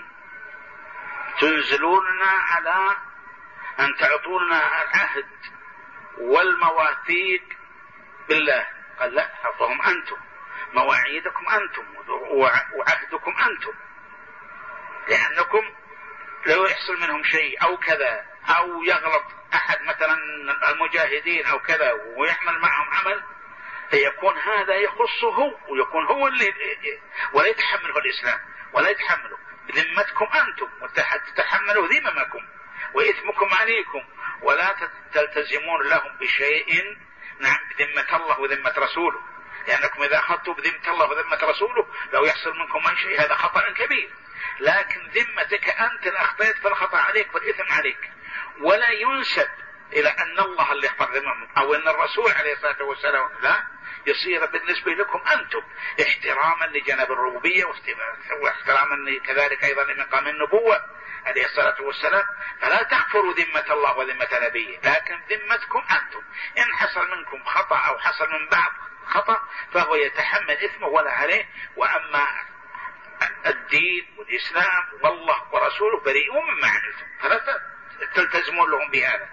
تنزلوننا على أن تعطونا العهد والمواثيق بالله. قال لا، حطهم أنتم، مواعيدكم أنتم وعهدكم أنتم، لأنكم لو يحصل منهم شيء أو كذا أو يغلط أحد مثلا المجاهدين أو كذا ويحمل معهم عمل، فيكون هذا يخصه ويكون هو اللي ولا يتحمله الإسلام ولا يتحمله. بذمتكم أنتم وتتحملوا ذممكم وإثمكم عليكم، ولا تلتزمون لهم بشيء نعم بذمة الله وذمة رسوله، لأنكم إذا أخذتوا بذمة الله وذمة رسوله لو يحصل منكم أي شيء هذا خطأ كبير. لكن ذمتك أنت الأخطيت فالخطأ عليك والإثم عليك، ولا ينسب إلى أن الله اللي اختار ذممهم أو أن الرسول عليه الصلاة والسلام، لا، يصير بالنسبة لكم أنتم احتراما لجناب الربوبية واحتراما كذلك أيضا لمقام النبوة عليه الصلاة والسلام. فلا تغفروا ذمة الله وذمة نبيه، لكن ذمتكم أنتم. إن حصل منكم خطأ أو حصل من بعض خطأ فهو يتحمل إثمه ولا عليه، وأما الدين والإسلام والله ورسوله بريء مما عملتم، فلا تلتزمون لهم بهذا.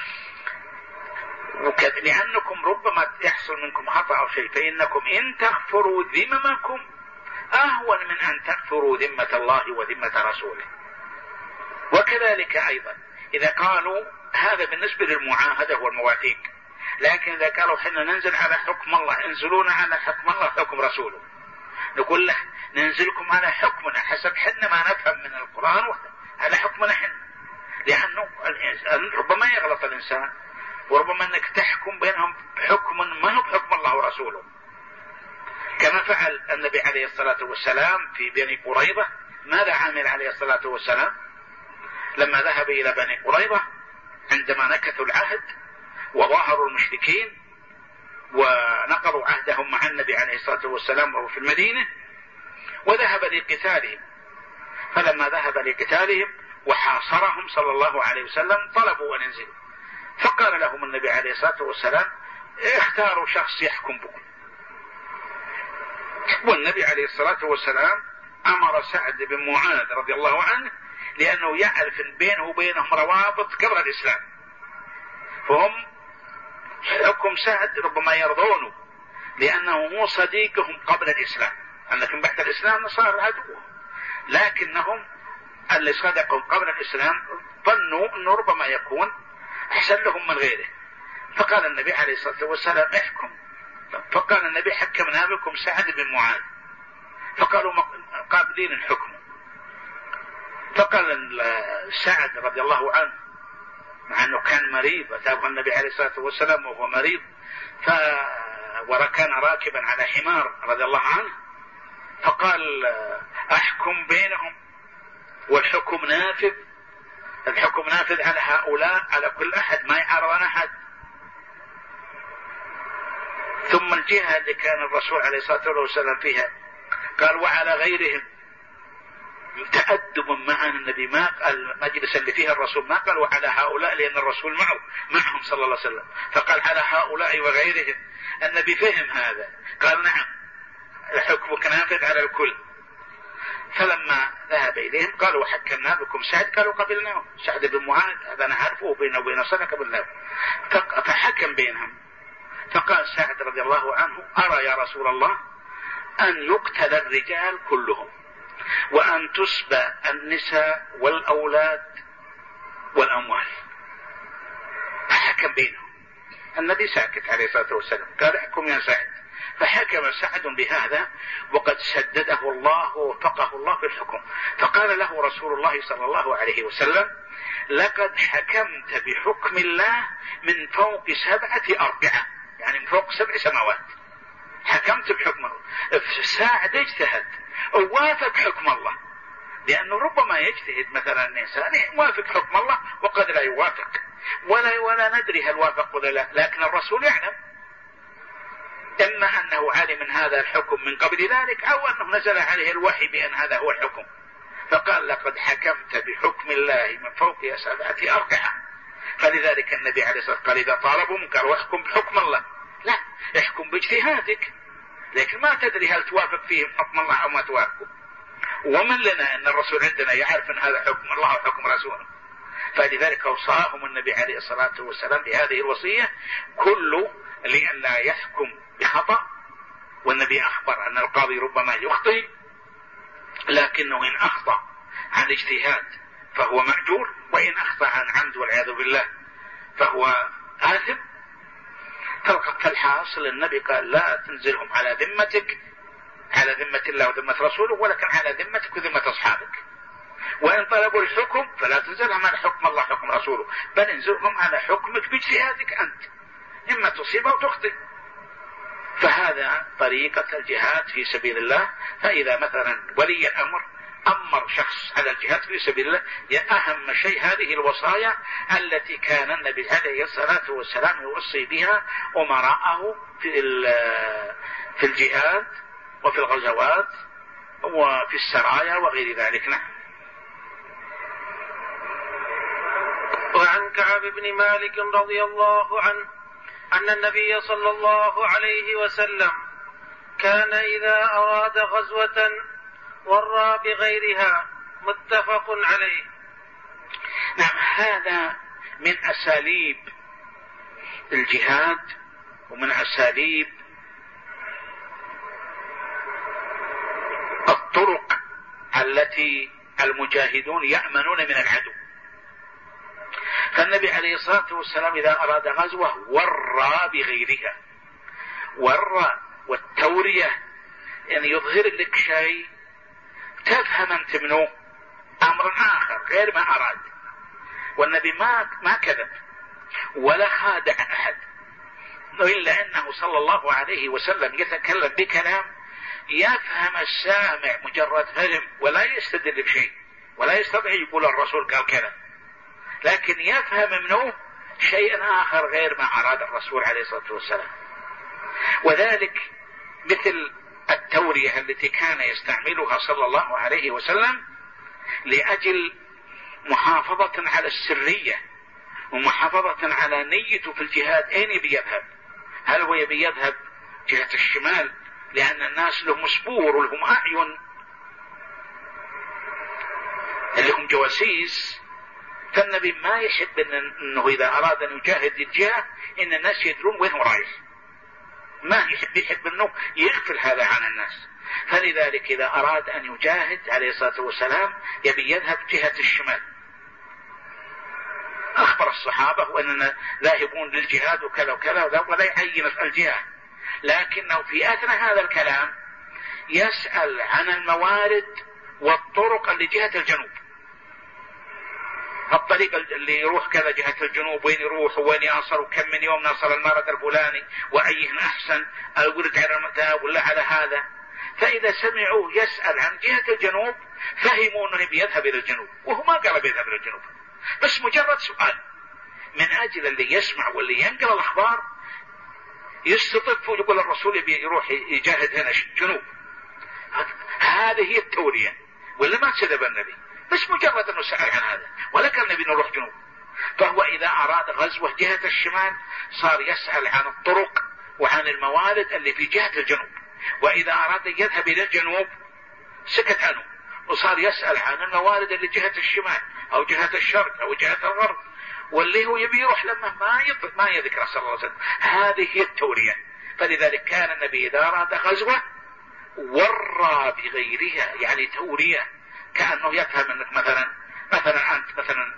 لأنكم ربما يحصل منكم خطأ أو شيء، فإنكم إن تغفروا ذممكم أهون من أن تغفروا ذمة الله وذمة رسوله. وكذلك أيضا إذا قالوا هذا بالنسبة للمعاهدة والمواثيق، لكن إذا قالوا حنا ننزل على حكم الله، انزلونا على حكم الله حكم رسوله، نقول له ننزلكم على حكمنا حسب حنا ما نفهم من القرآن على حكمنا حنا، لأنه ربما يغلط الإنسان، وربما أنك تحكم بينهم بحكم ما هو بحكم الله ورسوله، كما فعل النبي عليه الصلاة والسلام في بني قريظة. ماذا عمل عليه الصلاة والسلام لما ذهب إلى بني قريظة عندما نكثوا العهد وظاهروا المشركين ونقضوا عهدهم مع النبي عليه الصلاة والسلام وهو في المدينة، وذهب لقتالهم. فلما ذهب لقتالهم وحاصرهم صلى الله عليه وسلم طلبوا أن ينزلوا، فقال لهم النبي عليه الصلاة والسلام اختاروا شخص يحكم بكم. والنبي عليه الصلاة والسلام أمر سعد بن معاذ رضي الله عنه، لأنه يعرف بينه وبينهم روابط قبل الإسلام، فهم حكم سعد ربما يرضونه لأنه هو صديقهم قبل الإسلام، لكن بعد الإسلام صار عدوهم، لكنهم اللي صدقهم قبل الإسلام ظنوا أنه ربما يكون أحسن لهم من غيره. فقال النبي عليه الصلاة والسلام احكم، فقال النبي حكمنا بكم سعد بن معاذ، فقالوا قابلين الحكم. فقال سعد رضي الله عنه مع أنه كان مريض، أتاه النبي عليه الصلاة والسلام وهو مريض، وكان راكبا على حمار رضي الله عنه، فقال أحكم بينهم والحكم نافذ، الحكم نافذ على هؤلاء على كل أحد ما يعارض أحد. ثم الجهة اللي كان الرسول عليه الصلاة والسلام فيها قال وعلى غيرهم، تأدب مع النبي، ما المجلس اللي فيها الرسول ما قال وعلى هؤلاء لأن الرسول معهم صلى الله عليه وسلم، فقال على هؤلاء وغيرهم. النبي فهم هذا، قال نعم الحكم نافذ على الكل. فلما ذهب إليهم قالوا حكمنا بكم سعد، قالوا قبلناه، سعد بن معاذ هذا أنا عارفه بينه وبين صنع قبلناه. فحكم بينهم، فقال سعد رضي الله عنه أرى يا رسول الله أن يقتل الرجال كلهم وأن تسبى النساء والأولاد والأموال. فحكم بينهم. النبي ساكت عليه الصلاة والسلام، قال احكم يا سعد. فحكم سعد بهذا وقد سدده الله ووفقه الله في الحكم. فقال له رسول الله صلى الله عليه وسلم: لقد حكمت بحكم الله من فوق 7 أربعة، يعني من فوق 7 سماوات حكمت بحكم الله. سعد اجتهد ووافق حكم الله، لأنه ربما يجتهد مثلا الإنسان يوافق حكم الله وقد لا يوافق، ولا ندري هل وافق ولا لا، لكن الرسول يعلم، إما أنه علم من هذا الحكم من قبل ذلك أو أنه نزل عليه الوحي بأن هذا هو الحكم. فقال: لقد حكمت بحكم الله من فوق 7 أربعة. فلذلك النبي عليه الصلاة والسلام قال: إذا طالبوا منك واحكم بحكم الله، لا، احكم باجتهادك، لكن ما تدري هل توافق فيه حكم الله أو ما توافقه. ومن لنا أن الرسول عندنا يعرف أن هذا حكم الله وحكم رسوله. فلذلك أوصاهم النبي عليه الصلاة والسلام بهذه الوصية: كل لأن لا يحكم بخطأ. والنبي أخبر أن القاضي ربما يخطئ، لكنه إن أخطأ عن اجتهاد فهو مأجور، وإن أخطأ عن عمد والعياذ بالله فهو آثم. فالحاصل النبي قال: لا تنزلهم على ذمتك، على ذمة الله وذمة رسوله، ولكن على ذمتك وذمة أصحابك. وإن طلبوا الحكم فلا تنزلهم على حكم الله حكم رسوله، بل انزلهم على حكمك باجتهادك أنت، إما تصيب أو تخطئ. فهذا طريقة الجهاد في سبيل الله. فإذا مثلا ولي الأمر أمر شخص على الجهاد في سبيل الله، أهم شيء هذه الوصايا التي كان النبي عليه الصلاة والسلام يوصي بها أمراءه في الجهاد وفي الغزوات وفي السرايا وغير ذلك. نعم. وعن كعب بن مالك رضي الله عنه أن النبي صلى الله عليه وسلم كان إذا أراد غزوة ورى بغيرها، متفق عليه. نعم، هذا من أساليب الجهاد ومن أساليب الطرق التي المجاهدون يأمنون من العدو. فالنبي عليه الصلاة والسلام إذا أراد غزوة ورى بغيرها. ورى والتورية يعني يظهر لك شيء تفهم أنت منه أمر آخر غير ما أراد. والنبي ما كذب ولا خادع أحد، إلا أنه صلى الله عليه وسلم يتكلم بكلام يفهم السامع مجرد فهم، ولا يستدل بشيء، ولا يستطيع يقول الرسول قال كذا، لكن يفهم منه شيئا آخر غير ما أراد الرسول عليه الصلاة والسلام. وذلك مثل التورية التي كان يستعملها صلى الله عليه وسلم لأجل محافظة على السرية ومحافظة على نيته في الجهاد. أين يبي يذهب؟ هل هو يبي يذهب جهة الشمال لأن الناس لهم سبور ولهم أعين اللي هم جواسيس؟ فالنبي ما يحب أنه إذا أراد أن يجاهد الجهة إن الناس يدرون وين هو رايح، ما يحب أنه يغفل هذا عن الناس. فلذلك إذا أراد أن يجاهد عليه الصلاة والسلام يبي يذهب جهة الشمال. أخبر الصحابة وأننا ذاهبون للجهاد وكذا وكذا، ولا يعين الجهة، لكنه في أثناء هذا الكلام يسأل عن الموارد والطرق لجهة الجنوب. الطريق اللي يروح كذا جهة الجنوب وين يروح وين يصل وكم من يوم نصل المرض الفلاني وأيه أحسن، الورد على المتى ولا على هذا. فإذا سمعوا يسأل عن جهة الجنوب فهموا أنه بيذهب إلى الجنوب، وهو ما قال بيذهب إلى الجنوب، بس مجرد سؤال من أجل اللي يسمع واللي ينقل الأخبار يستطف ويقول الرسول يبي يروح يجاهد هنا الجنوب. هذه هي التورية، ولا ما كذب النبي، بس مجرد أنه سأل عن هذا، ولا كان النبي نروح جنوب. فهو إذا أراد غزوة جهة الشمال صار يسأل عن الطرق وعن الموارد اللي في جهة الجنوب، وإذا أراد يذهب إلى الجنوب سكت عنه وصار يسأل عن الموارد اللي جهة الشمال أو جهة الشرق أو جهة الغرب، واللي هو يبي يروح لما ما يذكر صلى الله عليه وسلم. هذه هي التورية. فلذلك كان النبي إذا أراد غزوة ورى بغيرها، يعني تورية، كأنه يفهم أنك مثلا أنت مثلا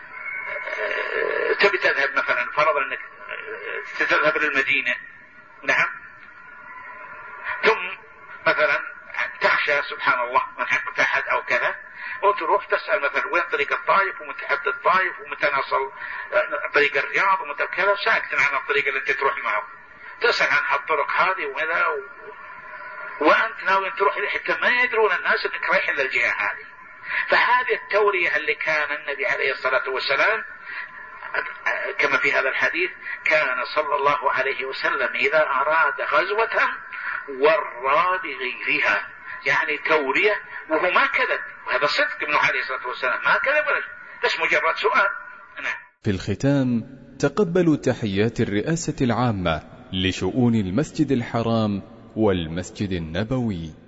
تبي تذهب مثلا، فرضا أنك تذهب للمدينة، نعم، ثم مثلا تخشى سبحان الله من حق أحد أو كذا، وتروح تسأل مثلا وين طريق الطائف ومتى حد الطائف ومتى نصل طريق الرياض ومتى كذا، ساكت عن الطريق اللي انت تروح معه، تسأل عن هالطرق هذه وكذا وأنت ناوي تروح حتى ما يدرون الناس انك رايح إلى الجهة هذه. فهذه التورية اللي كان النبي عليه الصلاة والسلام كما في هذا الحديث كان صلى الله عليه وسلم إذا أراد غزوة ورى بغيرها، يعني تورية، وهو ما كذب، وهذا صدق منه عليه الصلاة والسلام، ما كذب بس مجرد سؤال. في الختام تقبلوا تحيات الرئاسة العامة لشؤون المسجد الحرام والمسجد النبوي.